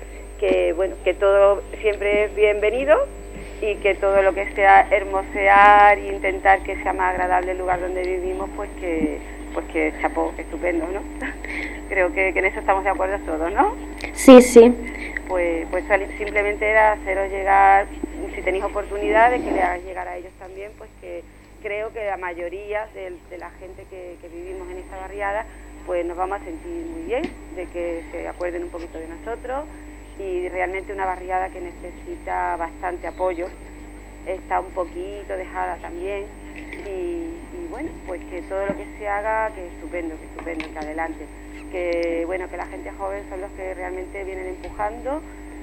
F: Que bueno, que todo siempre es bienvenido y que todo lo que sea hermosear e intentar que sea más agradable el lugar donde vivimos, pues que pues que chapó, estupendo, ¿no? Creo que, que en eso estamos de acuerdo todos, ¿no?
D: Sí, sí.
F: Pues, pues simplemente era haceros llegar, si tenéis oportunidad de que le hagáis llegar a ellos también, pues que creo que la mayoría de, de la gente que, que vivimos en esta barriada, pues nos vamos a sentir muy bien, de que se acuerden un poquito de nosotros y realmente una barriada que necesita bastante apoyo, está un poquito dejada también y, y bueno, pues que todo lo que se haga, que estupendo, que estupendo, que adelante. Que bueno, que la gente joven son los que realmente vienen empujando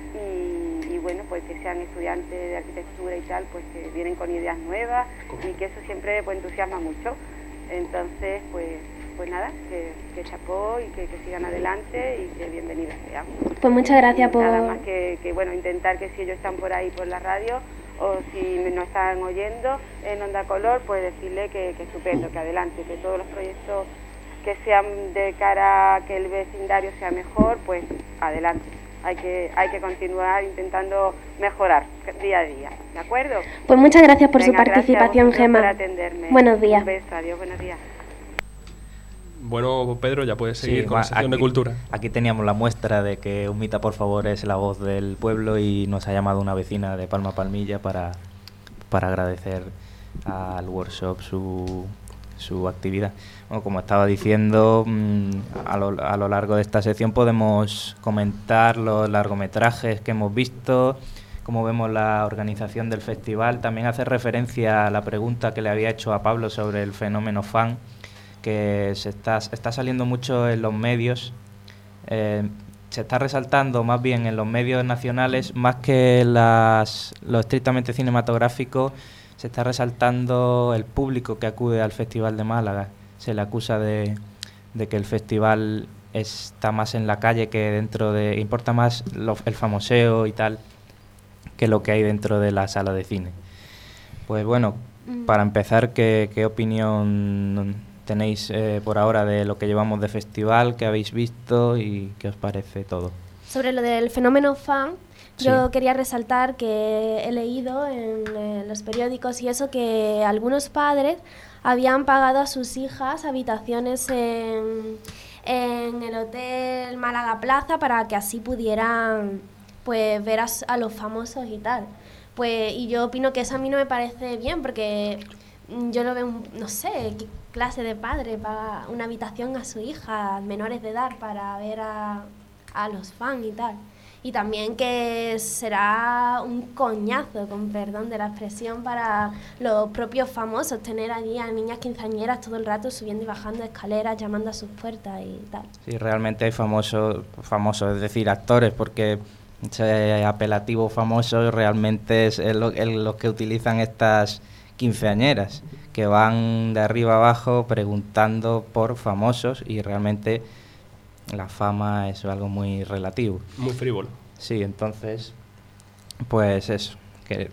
F: y, y bueno, pues que sean estudiantes de arquitectura y tal, pues que vienen con ideas nuevas y que eso siempre pues entusiasma mucho. Entonces, pues pues nada, que, que chapó y que, que sigan adelante y que bienvenidos sean.
D: Pues muchas gracias
F: y
D: por...
F: Nada más que, que bueno, intentar que si ellos están por ahí por la radio o si nos están oyendo en Onda Color, pues decirle que, que estupendo, que adelante, que todos los proyectos que sean de cara a que el vecindario sea mejor, pues adelante. Hay que hay que continuar intentando mejorar día a día, ¿de acuerdo?
D: Pues muchas gracias por
F: Venga,
D: su participación,
F: gracias a vosotros
D: Gema.
F: por atenderme.
D: Buenos días.
F: Un beso, adiós, buenos días.
E: Bueno, Pedro, ya puedes seguir
I: Sí,
E: con
I: va,
E: la sección
I: aquí,
E: de cultura.
I: Aquí teníamos la muestra de que Un Mita, por favor, es la voz del pueblo y nos ha llamado una vecina de Palma Palmilla para, para agradecer al workshop su, su actividad. Bueno, como estaba diciendo, a lo, a lo largo de esta sección podemos comentar los largometrajes que hemos visto, cómo vemos la organización del festival. También hace referencia a la pregunta que le había hecho a Pablo sobre el fenómeno fan, que se está, está saliendo mucho en los medios. Eh, se está resaltando más bien en los medios nacionales, más que las, lo estrictamente cinematográfico, se está resaltando el público que acude al Festival de Málaga. Se le acusa de, de que el festival está más en la calle que dentro de... importa más lo, el famoseo y tal que lo que hay dentro de la sala de cine. Pues bueno, mm. para empezar, ¿qué, qué opinión tenéis eh, por ahora de lo que llevamos de festival, qué habéis visto y qué os parece todo?
D: Sobre lo del fenómeno fan,
I: sí.
D: yo quería resaltar que he leído en eh, los periódicos y eso que algunos padres habían pagado a sus hijas habitaciones en, en el Hotel Málaga Plaza para que así pudieran pues ver a, a los famosos y tal. Pues y yo opino que eso a mí no me parece bien porque yo lo veo, no sé, qué clase de padre paga una habitación a su hija, menores de edad, para ver a, a los fans y tal. Y también que será un coñazo, con perdón de la expresión, para los propios famosos, tener allí a niñas quinceañeras todo el rato subiendo y bajando escaleras, llamando a sus puertas y tal.
I: Sí, realmente hay famosos, famosos, es decir, actores, porque ese apelativo famoso realmente es el, el, los que utilizan estas quinceañeras, que van de arriba abajo preguntando por famosos y realmente la fama es algo muy relativo.
E: Muy frívolo.
I: Sí, entonces, pues eso. Que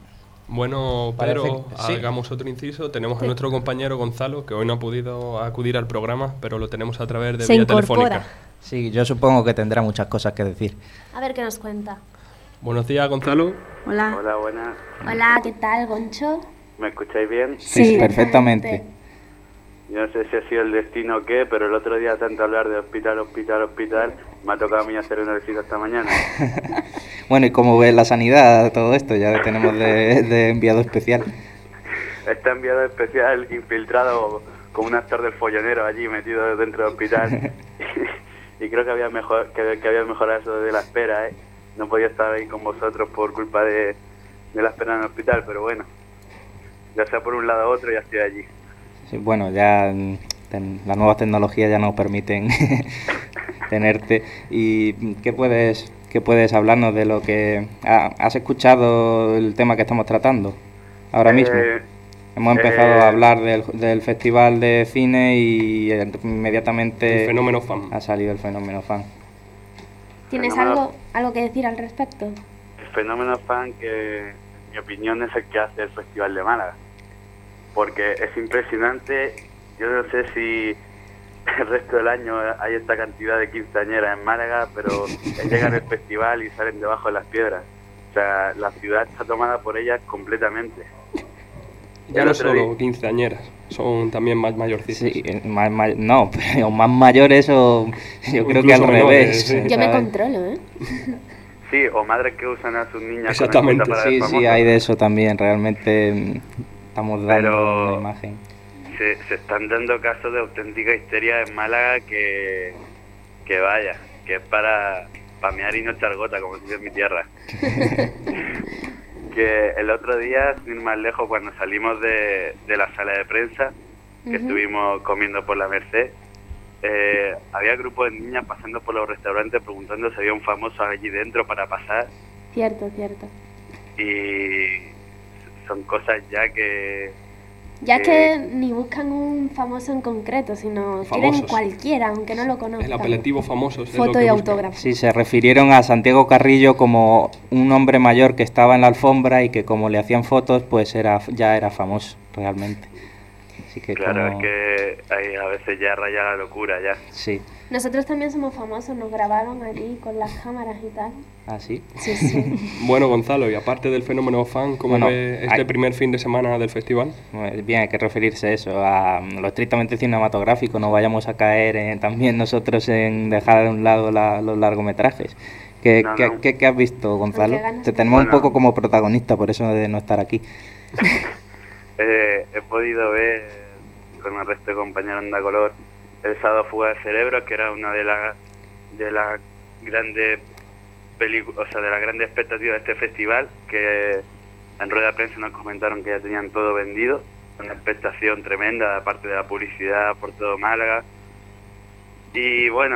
E: bueno, pero
I: que, sí.
E: hagamos otro inciso. Tenemos a nuestro compañero Gonzalo, que hoy no ha podido acudir al programa, pero lo tenemos a través de
D: Se
E: vía
D: incorpora.
E: telefónica.
I: Sí, yo supongo que tendrá muchas cosas que decir.
D: A ver qué nos cuenta.
E: Buenos días, Gonzalo.
D: Hola.
O: Hola, buenas.
D: Hola, ¿qué tal, Goncho?
O: ¿Me escucháis bien?
I: Sí, sí, perfectamente.
O: Yo no sé si ha sido el destino o qué, pero el otro día, tanto hablar de hospital, hospital, hospital, me ha tocado a mí hacer una visita esta mañana.
G: Bueno, ¿y cómo ves la sanidad, todo esto? Ya tenemos de, de enviado especial.
O: Está enviado especial, infiltrado como un actor del follonero allí, metido dentro del hospital. Y creo que había, mejor, que, que había mejorado eso de la espera, ¿eh? No podía estar ahí con vosotros por culpa de, de la espera en el hospital, pero bueno, ya sea por un lado u otro, ya estoy allí.
G: Sí, bueno, ya ten, las nuevas tecnologías ya nos permiten tenerte. ¿Y qué puedes, qué puedes hablarnos de lo que... Ah, ¿has escuchado el tema que estamos tratando ahora mismo?
O: Eh,
G: Hemos empezado
O: eh,
G: a hablar del, del festival de cine y inmediatamente
E: el fenómeno fan.
G: Ha salido el fenómeno fan.
D: ¿Tienes
O: fenómeno,
D: algo, algo que decir al respecto?
O: El fenómeno fan, que en mi opinión es el que hace el Festival de Málaga. Porque es impresionante. Yo no sé si el resto del año hay esta cantidad de quinceañeras en Málaga, pero llegan al festival y salen debajo de las piedras. O sea, la ciudad está tomada por ellas completamente.
E: Ya no solo quinceañeras, son también más mayorcitas.
G: Sí, más, más, no, pero más mayores o yo
E: o
G: creo que al
E: menores,
G: revés.
E: sí.
D: Yo me controlo, ¿eh?
O: Sí, o madres que usan a sus niñas.
E: Exactamente.
O: Con
G: Sí, sí, hay de eso también. Realmente estamos dando
O: pero
G: una imagen.
O: Se, se están dando casos de auténtica histeria en Málaga que, que vaya, que es para pamear y no echar gota, como se dice en mi tierra. Que el otro día, sin ir más lejos, cuando salimos de, de la sala de prensa, que uh-huh. estuvimos comiendo por la Merced, eh, había grupos de niñas pasando por los restaurantes preguntando si había un famoso allí dentro para pasar.
D: Cierto, cierto.
O: Y son cosas ya que...
D: Ya es que ni buscan un famoso en concreto, sino famosos. Quieren cualquiera, aunque no lo conozcan.
E: El apelativo famoso.
D: Foto y autógrafo.
G: Sí, se refirieron a Santiago Carrillo como un hombre mayor que estaba en la alfombra y que como le hacían fotos, pues era ya era famoso, realmente. Así que
O: claro,
G: como...
O: es que hay, a veces ya raya la locura, ya.
G: Sí.
D: Nosotros también somos famosos, nos grabaron allí con las cámaras y tal.
G: ¿Ah, sí?
D: Sí, sí.
E: Bueno, Gonzalo, y aparte del fenómeno fan, ¿cómo bueno, ve este hay... primer fin de semana del festival?
G: Bien, hay que referirse a eso, a lo estrictamente cinematográfico, no vayamos a caer en, también nosotros en dejar de un lado la, los largometrajes. ¿Qué, no, ¿qué, no. ¿qué, ¿Qué has visto, Gonzalo? Te tenemos bueno. un poco como protagonista, por eso de no estar aquí.
O: eh, he podido ver con el resto de compañeros Onda Color El sábado Fuga de Cerebros, que era una de las de las grandes películas, o sea, de las grandes expectativas de este festival, que en rueda de prensa nos comentaron que ya tenían todo vendido, una expectación tremenda, aparte de la publicidad por todo Málaga. Y bueno,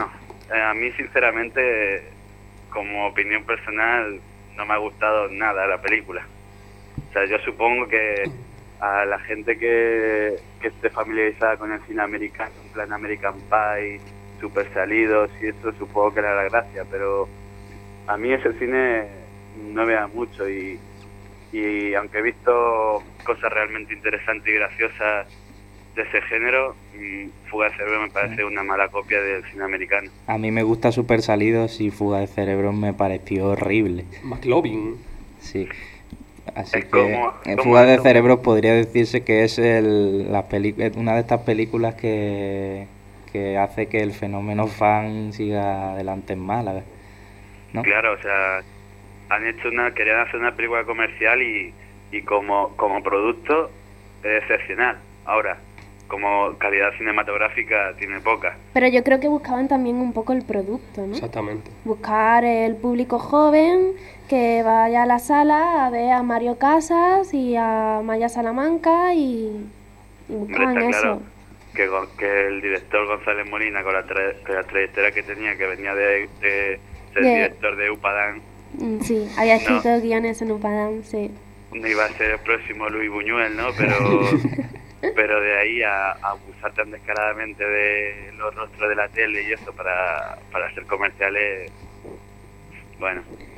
O: eh, a mí sinceramente, como opinión personal, no me ha gustado nada la película. O sea, yo supongo que a la gente que, que esté familiarizada con el cine americano, en plan American Pie, Super Salidos y eso, supongo que le hará gracia, pero a mí ese cine no me da mucho y, y aunque he visto cosas realmente interesantes y graciosas de ese género, Fuga de Cerebro me parece una mala copia del cine americano.
G: A mí me gusta Super Salidos y Fuga de Cerebro me pareció horrible.
E: McLovin.
G: Sí. Así
O: Es
G: que
O: como-
G: en
O: como
G: Fuga de
O: esto.
G: Cerebro podría decirse que es el, la peli- una de estas películas que, que hace que el fenómeno fan siga adelante en Málaga, ¿no?
O: Claro, o sea, han hecho una, querían hacer una película comercial y, y como, como producto es excepcional. Ahora, como calidad cinematográfica tiene poca.
D: Pero yo creo que buscaban también un poco el producto, ¿no?
E: Exactamente.
D: Buscar el público joven que vaya a la sala a ver a Mario Casas y a Maya Salamanca y, y
O: Hombre,
D: buscaban
O: está
D: eso.
O: claro que, Gon- que el director González Molina, con la, tra- con la trayectoria que tenía, que venía de, de ser
D: De-
O: director de Upadán,
D: Mm, Sí, había
O: No.
D: escrito guiones en Upadán, sí.
O: no iba a ser el próximo Luis Buñuel, ¿no? Pero, pero de ahí a, a abusar tan descaradamente de los rostros de la tele y eso para, para hacer comerciales, bueno.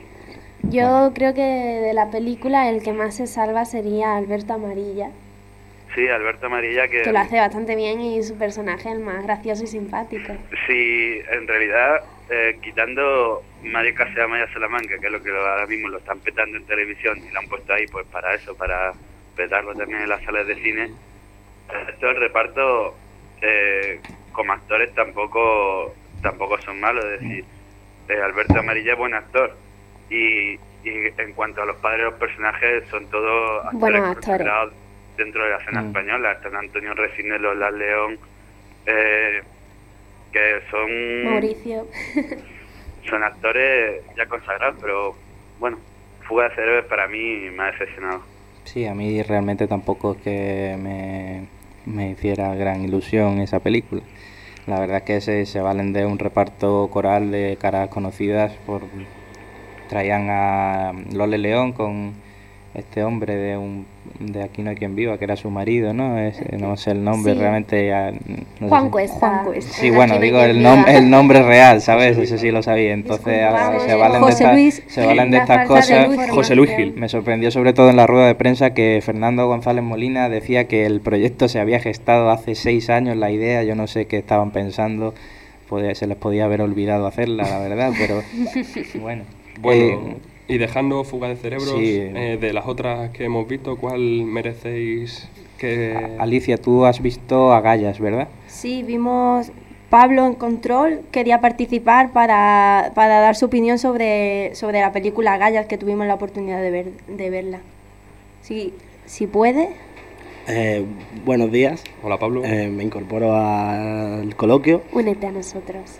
D: Yo creo que de la película el que más se salva sería Alberto Amarilla,
O: Sí, Alberto Amarilla, que
D: que lo hace bastante bien y su personaje es el más gracioso y simpático.
O: sí, en realidad, eh, quitando Mario Casas y Maya Salamanca, que es lo que ahora mismo lo están petando en televisión y lo han puesto ahí pues para eso, para petarlo también en las salas de cine, el resto del reparto, eh, como actores tampoco tampoco son malos, es decir, eh, Alberto Amarilla es buen actor y, y en cuanto a los padres de los personajes son todos actores
D: Buenos actores.
O: considerados dentro de la escena
G: Mm.
O: española. Están Antonio Recinelo, Las León, eh, que son
D: Mauricio.
O: son actores ya consagrados, pero bueno, Fuga de Cerebro para mí me ha decepcionado.
G: Sí, a mí realmente tampoco es que me, me hiciera gran ilusión esa película. La verdad es que se, se valen de un reparto coral de caras conocidas. Por traían a Lole León con este hombre de un de Aquí no hay quien viva, que era su marido, ¿no? Es, no sé el nombre
D: Sí.
G: realmente. Ya, no
D: Juan
G: sé si-
D: Cuesta.
C: Juan Cuesta.
G: Sí,
D: En
G: bueno,
D: Aquí no hay
G: digo
D: quien
G: el,
D: viva.
G: nom- el nombre real, ¿sabes? Eso sí lo sabía. Entonces
D: Disculpa,
G: ah, se
D: eh,
G: valen de
C: José
G: estas,
C: Luis.
G: se valen de
D: La
G: estas
D: falta de
G: cosas.
D: información.
E: José Luis Gil.
G: Me sorprendió sobre todo en la rueda de prensa que Fernando González Molina decía que el proyecto se había gestado hace seis años, la idea, yo no sé qué estaban pensando, podía- se les podía haber olvidado hacerla, la verdad, pero bueno.
E: Bueno,
G: Eh,
E: y dejando Fuga de Cerebros,
G: sí.
E: eh, de las otras que hemos visto, ¿cuál merecéis que...?
G: Alicia, tú has visto Agallas, ¿verdad?
C: Sí, vimos Pablo en control, quería participar para, para dar su opinión sobre, sobre la película Gallas, que tuvimos la oportunidad de, ver, de verla. Si, si puede.
B: Eh, buenos días.
E: Hola, Pablo.
B: Eh, me incorporo al coloquio.
D: Únete a nosotros.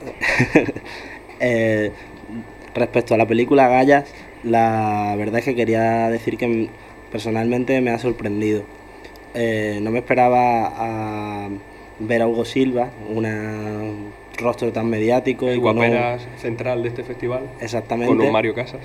B: Eh, respecto a la película Gallas, la verdad es que quería decir que m- personalmente me ha sorprendido. Eh, no me esperaba a ver a Hugo Silva, una- un rostro tan mediático
E: El
B: y con un-
E: guaperas central de este festival,
B: exactamente,
E: con un Mario Casas.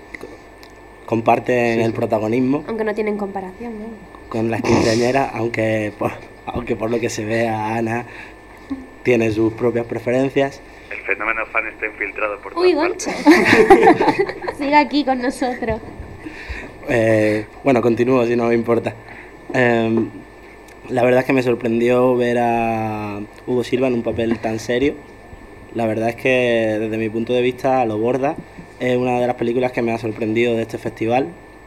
B: comparten
E: Sí,
B: el
E: sí.
B: protagonismo
D: Aunque no tienen comparación, ¿no?
B: con las quinceañeras, aunque por, aunque por lo que se ve a Ana tiene sus propias preferencias.
O: El fenómeno fan está infiltrado por
D: Uy,
O: todas
D: Goncho.
O: partes.
D: Sigue aquí con nosotros.
B: Eh, bueno, continúo si no me importa. Em, la verdad es que me sorprendió ver a Hugo Silva en un papel tan serio. La verdad es que desde mi punto de vista lo borda. Es una de las películas que me ha sorprendido de este festival.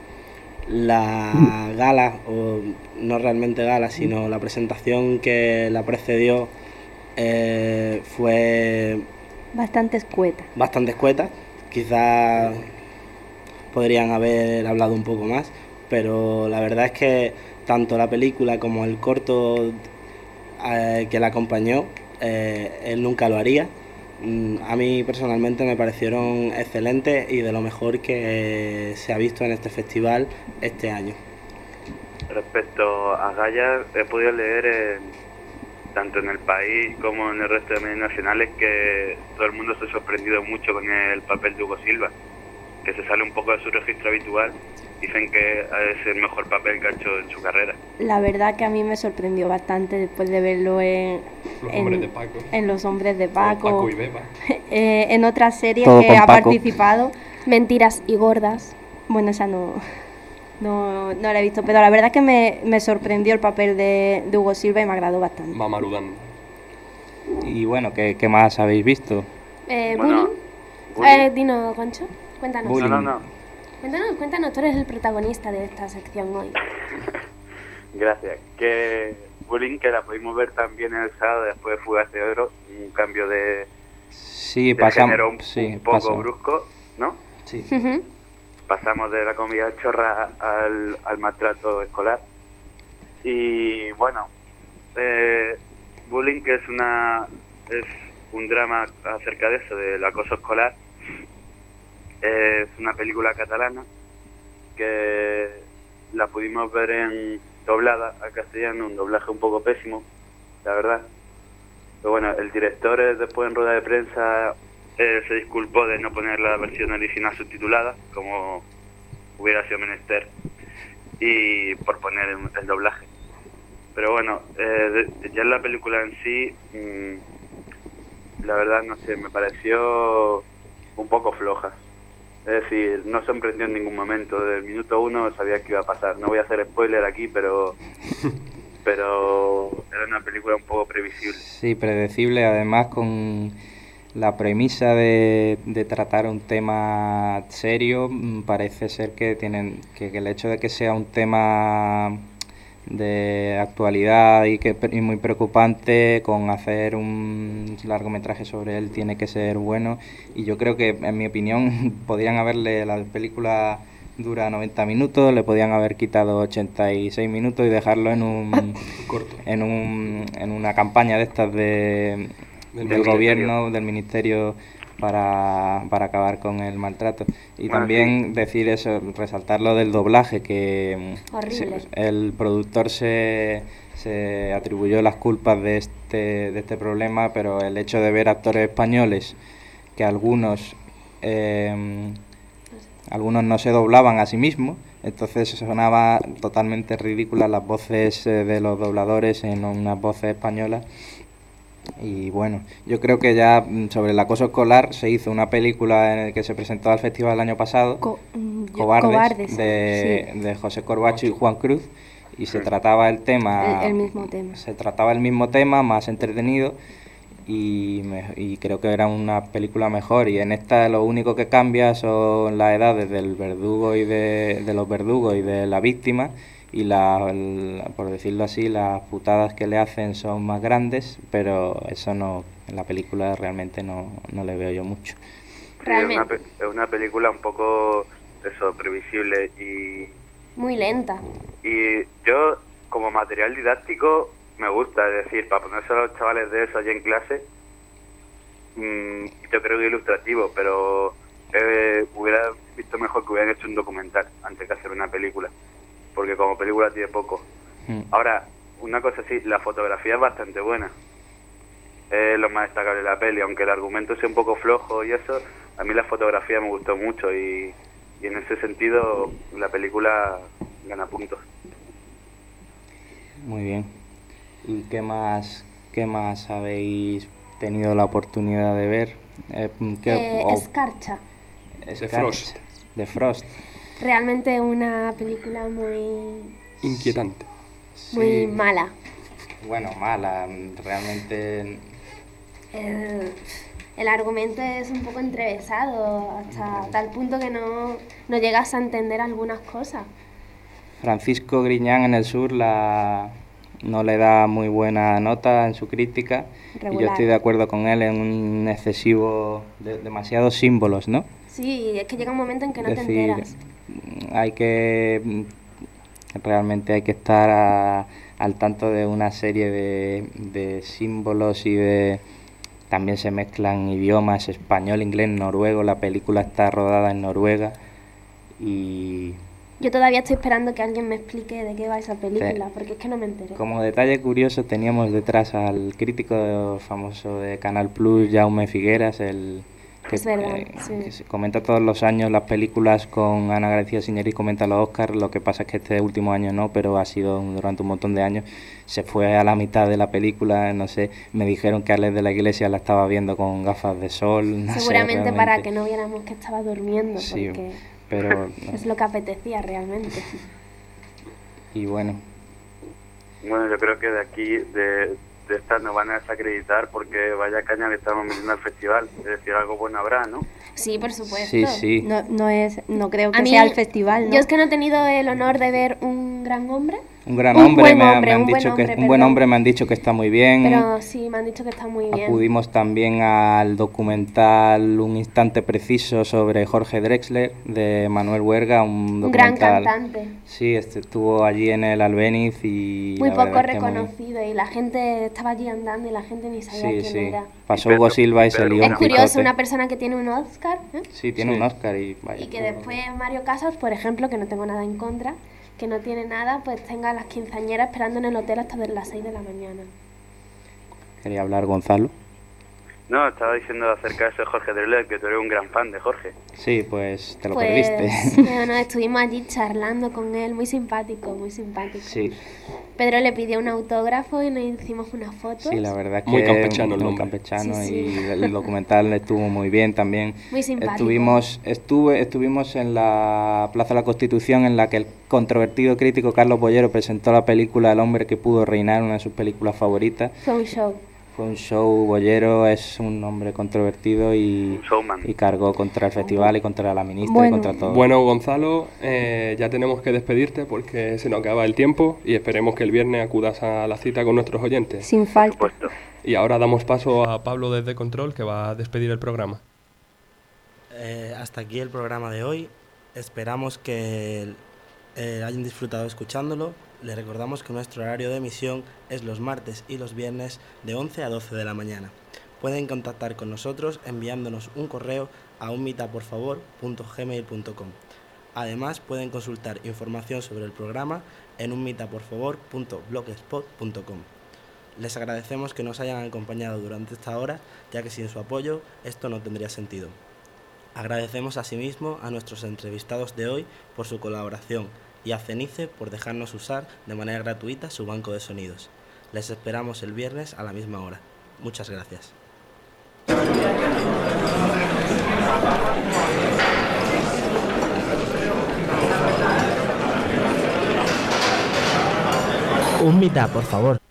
B: La gala, o no realmente gala, sino la presentación que la precedió eh, fue
C: Bastante escueta.
B: bastante escueta. Quizás podrían haber hablado un poco más, pero la verdad es que tanto la película como el corto eh, que la acompañó, eh, él nunca lo haría. Mm, A mí personalmente me parecieron excelentes y de lo mejor que se ha visto en este festival este año.
O: Respecto a Gaia, he podido leer en, tanto en el país como en el resto de medios nacionales, que todo el mundo se ha sorprendido mucho con el papel de Hugo Silva, que se sale un poco de su registro habitual. Dicen que es el mejor papel que ha hecho en su carrera.
C: La verdad que a mí me sorprendió bastante después de verlo en
E: Los
C: en,
E: hombres de Paco.
C: en Los Hombres de Paco,
E: Paco y Beba.
C: eh, en otras series
G: Todo
C: que
G: con
C: ha
G: Paco.
C: participado.
D: Mentiras y gordas.
C: Bueno, esa no, no, no la he visto, pero la verdad es que me, me sorprendió el papel de, de Hugo Silva y me agradó bastante.
E: Mamarudán.
G: Y bueno, ¿qué, qué más habéis visto?
D: Eh,
O: Bueno,
D: bullying. Eh, dinos, Concho, cuéntanos.
G: Bullying.
O: No, no, no.
D: Cuéntanos, cuéntanos, tú eres el protagonista de esta sección hoy.
O: Gracias. Que Bullying, que la pudimos ver también el sábado después de Fugas de Oro, un cambio de,
G: Sí,
O: de
G: pasamos.
O: género un,
G: Sí,
O: un poco
G: pasa.
O: brusco, ¿no?
G: Sí.
D: Ujú.
O: Pasamos de la comida chorra al, al maltrato escolar. Y bueno, eh, Bullying, que es una es un drama acerca de eso, del acoso escolar. Es una película catalana que la pudimos ver en doblada al castellano, un doblaje un poco pésimo, la verdad. Pero bueno, el director eh, después en rueda de prensa eh, se disculpó de no poner la versión original subtitulada, como hubiera sido menester, y por poner el, el doblaje. Pero bueno, eh, de, ya en la película en sí, mmm, la verdad no sé, me pareció un poco floja. Es decir, no sorprendió en ningún momento. Desde el minuto uno sabía que iba a pasar. No voy a hacer spoiler aquí, pero pero era una película un poco previsible.
G: Sí, predecible, además con la premisa de, de tratar un tema serio. mm, Parece ser que tienen que, que el hecho de que sea un tema de actualidad y que y muy preocupante, con hacer un largometraje sobre él tiene que ser bueno, y yo creo que, en mi opinión, podrían haberle, la película dura noventa minutos, le podían haber quitado ochenta y seis minutos y dejarlo en un
E: Corto.
G: en un en una campaña de estas de
E: Del
G: del
E: ministerio.
G: gobierno, del ministerio, para, para acabar con el maltrato. Y
O: Bueno,
G: también decir eso, resaltar lo del doblaje, que mm,
D: Horrible.
G: se- el productor se, se atribuyó las culpas de este, de este problema, pero el hecho de ver actores españoles, que algunos eh, algunos no se doblaban a sí mismos, entonces sonaba totalmente ridículas las voces eh, de los dobladores en unas voces españolas. Y bueno, yo creo que ya mm, sobre el acoso escolar se hizo una película en el que se presentó al festival el año pasado,
C: Co- mm, yo-
G: Cobardes,
C: Cobardes,
G: de,
C: sí.
G: de José Corbacho y Juan Cruz, y se trataba el tema,
C: El- el mismo tema.
G: se trataba el mismo tema, más entretenido, y, me- y creo que era una película mejor. Y en esta lo único que cambia son las edades del verdugo y de, de los verdugos y de la víctima, y la, el- por decirlo así, las putadas que le hacen son más grandes, pero eso no, en la película realmente no, no le veo yo mucho.
O: Sí, es una, pe- es una película un poco eso, previsible, y,
D: Muy lenta.
O: y yo como material didáctico me gusta, es decir, para ponerse a los chavales de eso allí en clase, mmm, yo creo que ilustrativo, pero eh, hubiera visto mejor que hubieran hecho un documental antes que hacer una película, porque como película tiene poco.
G: Mm.
O: Ahora, una cosa sí, la fotografía es bastante buena. Es lo más destacable de la peli, aunque el argumento sea un poco flojo y eso, a mí la fotografía me gustó mucho, y, y en ese sentido la película gana puntos.
G: Muy bien. ¿Y qué más, qué más habéis tenido la oportunidad de ver? Eh, ¿qué-
D: Eh,
G: o-
D: Escarcha.
G: Escarcha.
E: Frost.
G: De Frost.
D: Realmente una película muy,
E: Inquietante.
D: muy
G: Sí.
D: mala.
G: Bueno, mala, realmente.
D: El, el argumento es un poco entrevesado hasta tal punto que no, no llegas a entender algunas cosas.
G: Francisco Griñán en El Sur la, no le da muy buena nota en su crítica, y yo
D: Regular.
G: estoy de acuerdo con él en un excesivo, de- demasiados símbolos, ¿no?
D: Sí, es que llega un momento en que no
G: Es
D: te
G: decir,
D: enteras.
G: hay que mm, realmente hay que estar a- al tanto de una serie de, de símbolos, y de también se mezclan idiomas, español, inglés, noruego. La película está rodada en Noruega, y
D: Yo todavía estoy esperando que alguien me explique de qué va esa película,
G: Sí.
D: porque es que no me enteré.
G: Como detalle curioso, teníamos detrás al crítico famoso de Canal Plus, Jaume Figueras, el que,
D: Es verdad,
G: eh,
D: sí.
G: que se comenta todos los años las películas con Ana García Siñeri, comenta los Oscars. Lo que pasa es que este último año no, pero ha sido durante un montón de años. Se fue a la mitad de la película, no sé, me dijeron que Alex de la Iglesia la estaba viendo con gafas de sol. No sé,
D: Seguramente para
G: realmente.
D: que no viéramos que estaba durmiendo,
G: Sí,
D: porque
G: pero...
D: es lo que apetecía realmente.
G: Y bueno,
O: Bueno, yo creo que de aquí, de, de estas nos van a desacreditar porque vaya caña que estamos metiendo al festival. Es decir, algo bueno habrá, ¿no?
D: Sí, por supuesto.
G: sí, sí.
C: No, no, es, no creo que
D: A mí-
C: sea el festival, ¿no?
D: Yo es que no he tenido el honor de ver Un gran hombre,
G: Un gran
D: Un
G: hombre,
D: buen
G: me, ha-
D: hombre,
G: me han
D: un buen
G: dicho que
D: hombre,
G: un buen
D: perdón.
G: hombre me han dicho que está muy bien.
D: pero sí, me han dicho que está muy bien.
G: Acudimos también al documental Un instante preciso sobre Jorge Drexler de Manuel Huerga, un
D: Un gran
G: documental.
D: cantante,
G: Sí, este estuvo allí en el Albéniz y
D: muy
G: la
D: poco
G: verdad es que muy-
D: reconocido, y la gente estaba allí andando y la gente ni sabía
G: Sí,
D: quién
G: sí.
D: era.
G: Pasó Hugo Silva y se lió
D: Es
G: un
D: curioso,
G: picote.
D: una persona que tiene un Oscar, ¿eh?
G: Sí, tiene
E: Sí.
G: un Oscar y vaya.
D: Y que después Mario Casas, por ejemplo, que no tengo nada en contra, que no tiene nada, pues tenga a las quinceañeras esperando en el hotel hasta de las seis de la mañana.
G: Quería hablar Gonzalo.
O: No, estaba diciendo acerca de ese Jorge Drexler, que tú eres un gran fan de Jorge.
G: Sí, pues te lo
D: Pues
G: perdiste.
D: bueno, estuvimos allí charlando con él, muy simpático, muy simpático.
G: Sí,
D: Pedro le pidió un autógrafo y nos hicimos unas fotos.
G: sí, la verdad es que
E: Muy campechano el
G: muy
E: hombre.
G: campechano
D: Sí,
G: y
D: sí.
G: el, el documental estuvo muy bien también.
D: Muy simpático.
G: Estuvimos, estuve, estuvimos en la Plaza de la Constitución, en la que el controvertido crítico Carlos Bollero presentó la película El hombre que pudo reinar, una de sus películas favoritas.
D: Fue un show.
G: Fue un show. Bollero es un hombre controvertido y, y cargó contra el festival y contra la ministra y
C: Bueno.
G: contra todo.
E: Bueno, Gonzalo, eh, ya tenemos que despedirte porque se nos acaba el tiempo y esperemos que el viernes acudas a la cita con nuestros oyentes.
C: Sin falta.
E: Y ahora damos paso a Pablo desde Control, que va a despedir el programa.
B: Eh, hasta aquí el programa de hoy. Esperamos que eh, hayan disfrutado escuchándolo. Les recordamos que nuestro horario de emisión es los martes y los viernes de once a doce de la mañana. Pueden contactar con nosotros enviándonos un correo a unmitaporfavor punto gmail punto com. Además, pueden consultar información sobre el programa en unmitaporfavor punto blogspot punto com. Les agradecemos que nos hayan acompañado durante esta hora, ya que sin su apoyo esto no tendría sentido. Agradecemos asimismo a nuestros entrevistados de hoy por su colaboración y a Cenice por dejarnos usar de manera gratuita su banco de sonidos. Les esperamos el viernes a la misma hora. Muchas gracias.
A: Un mitad, por favor.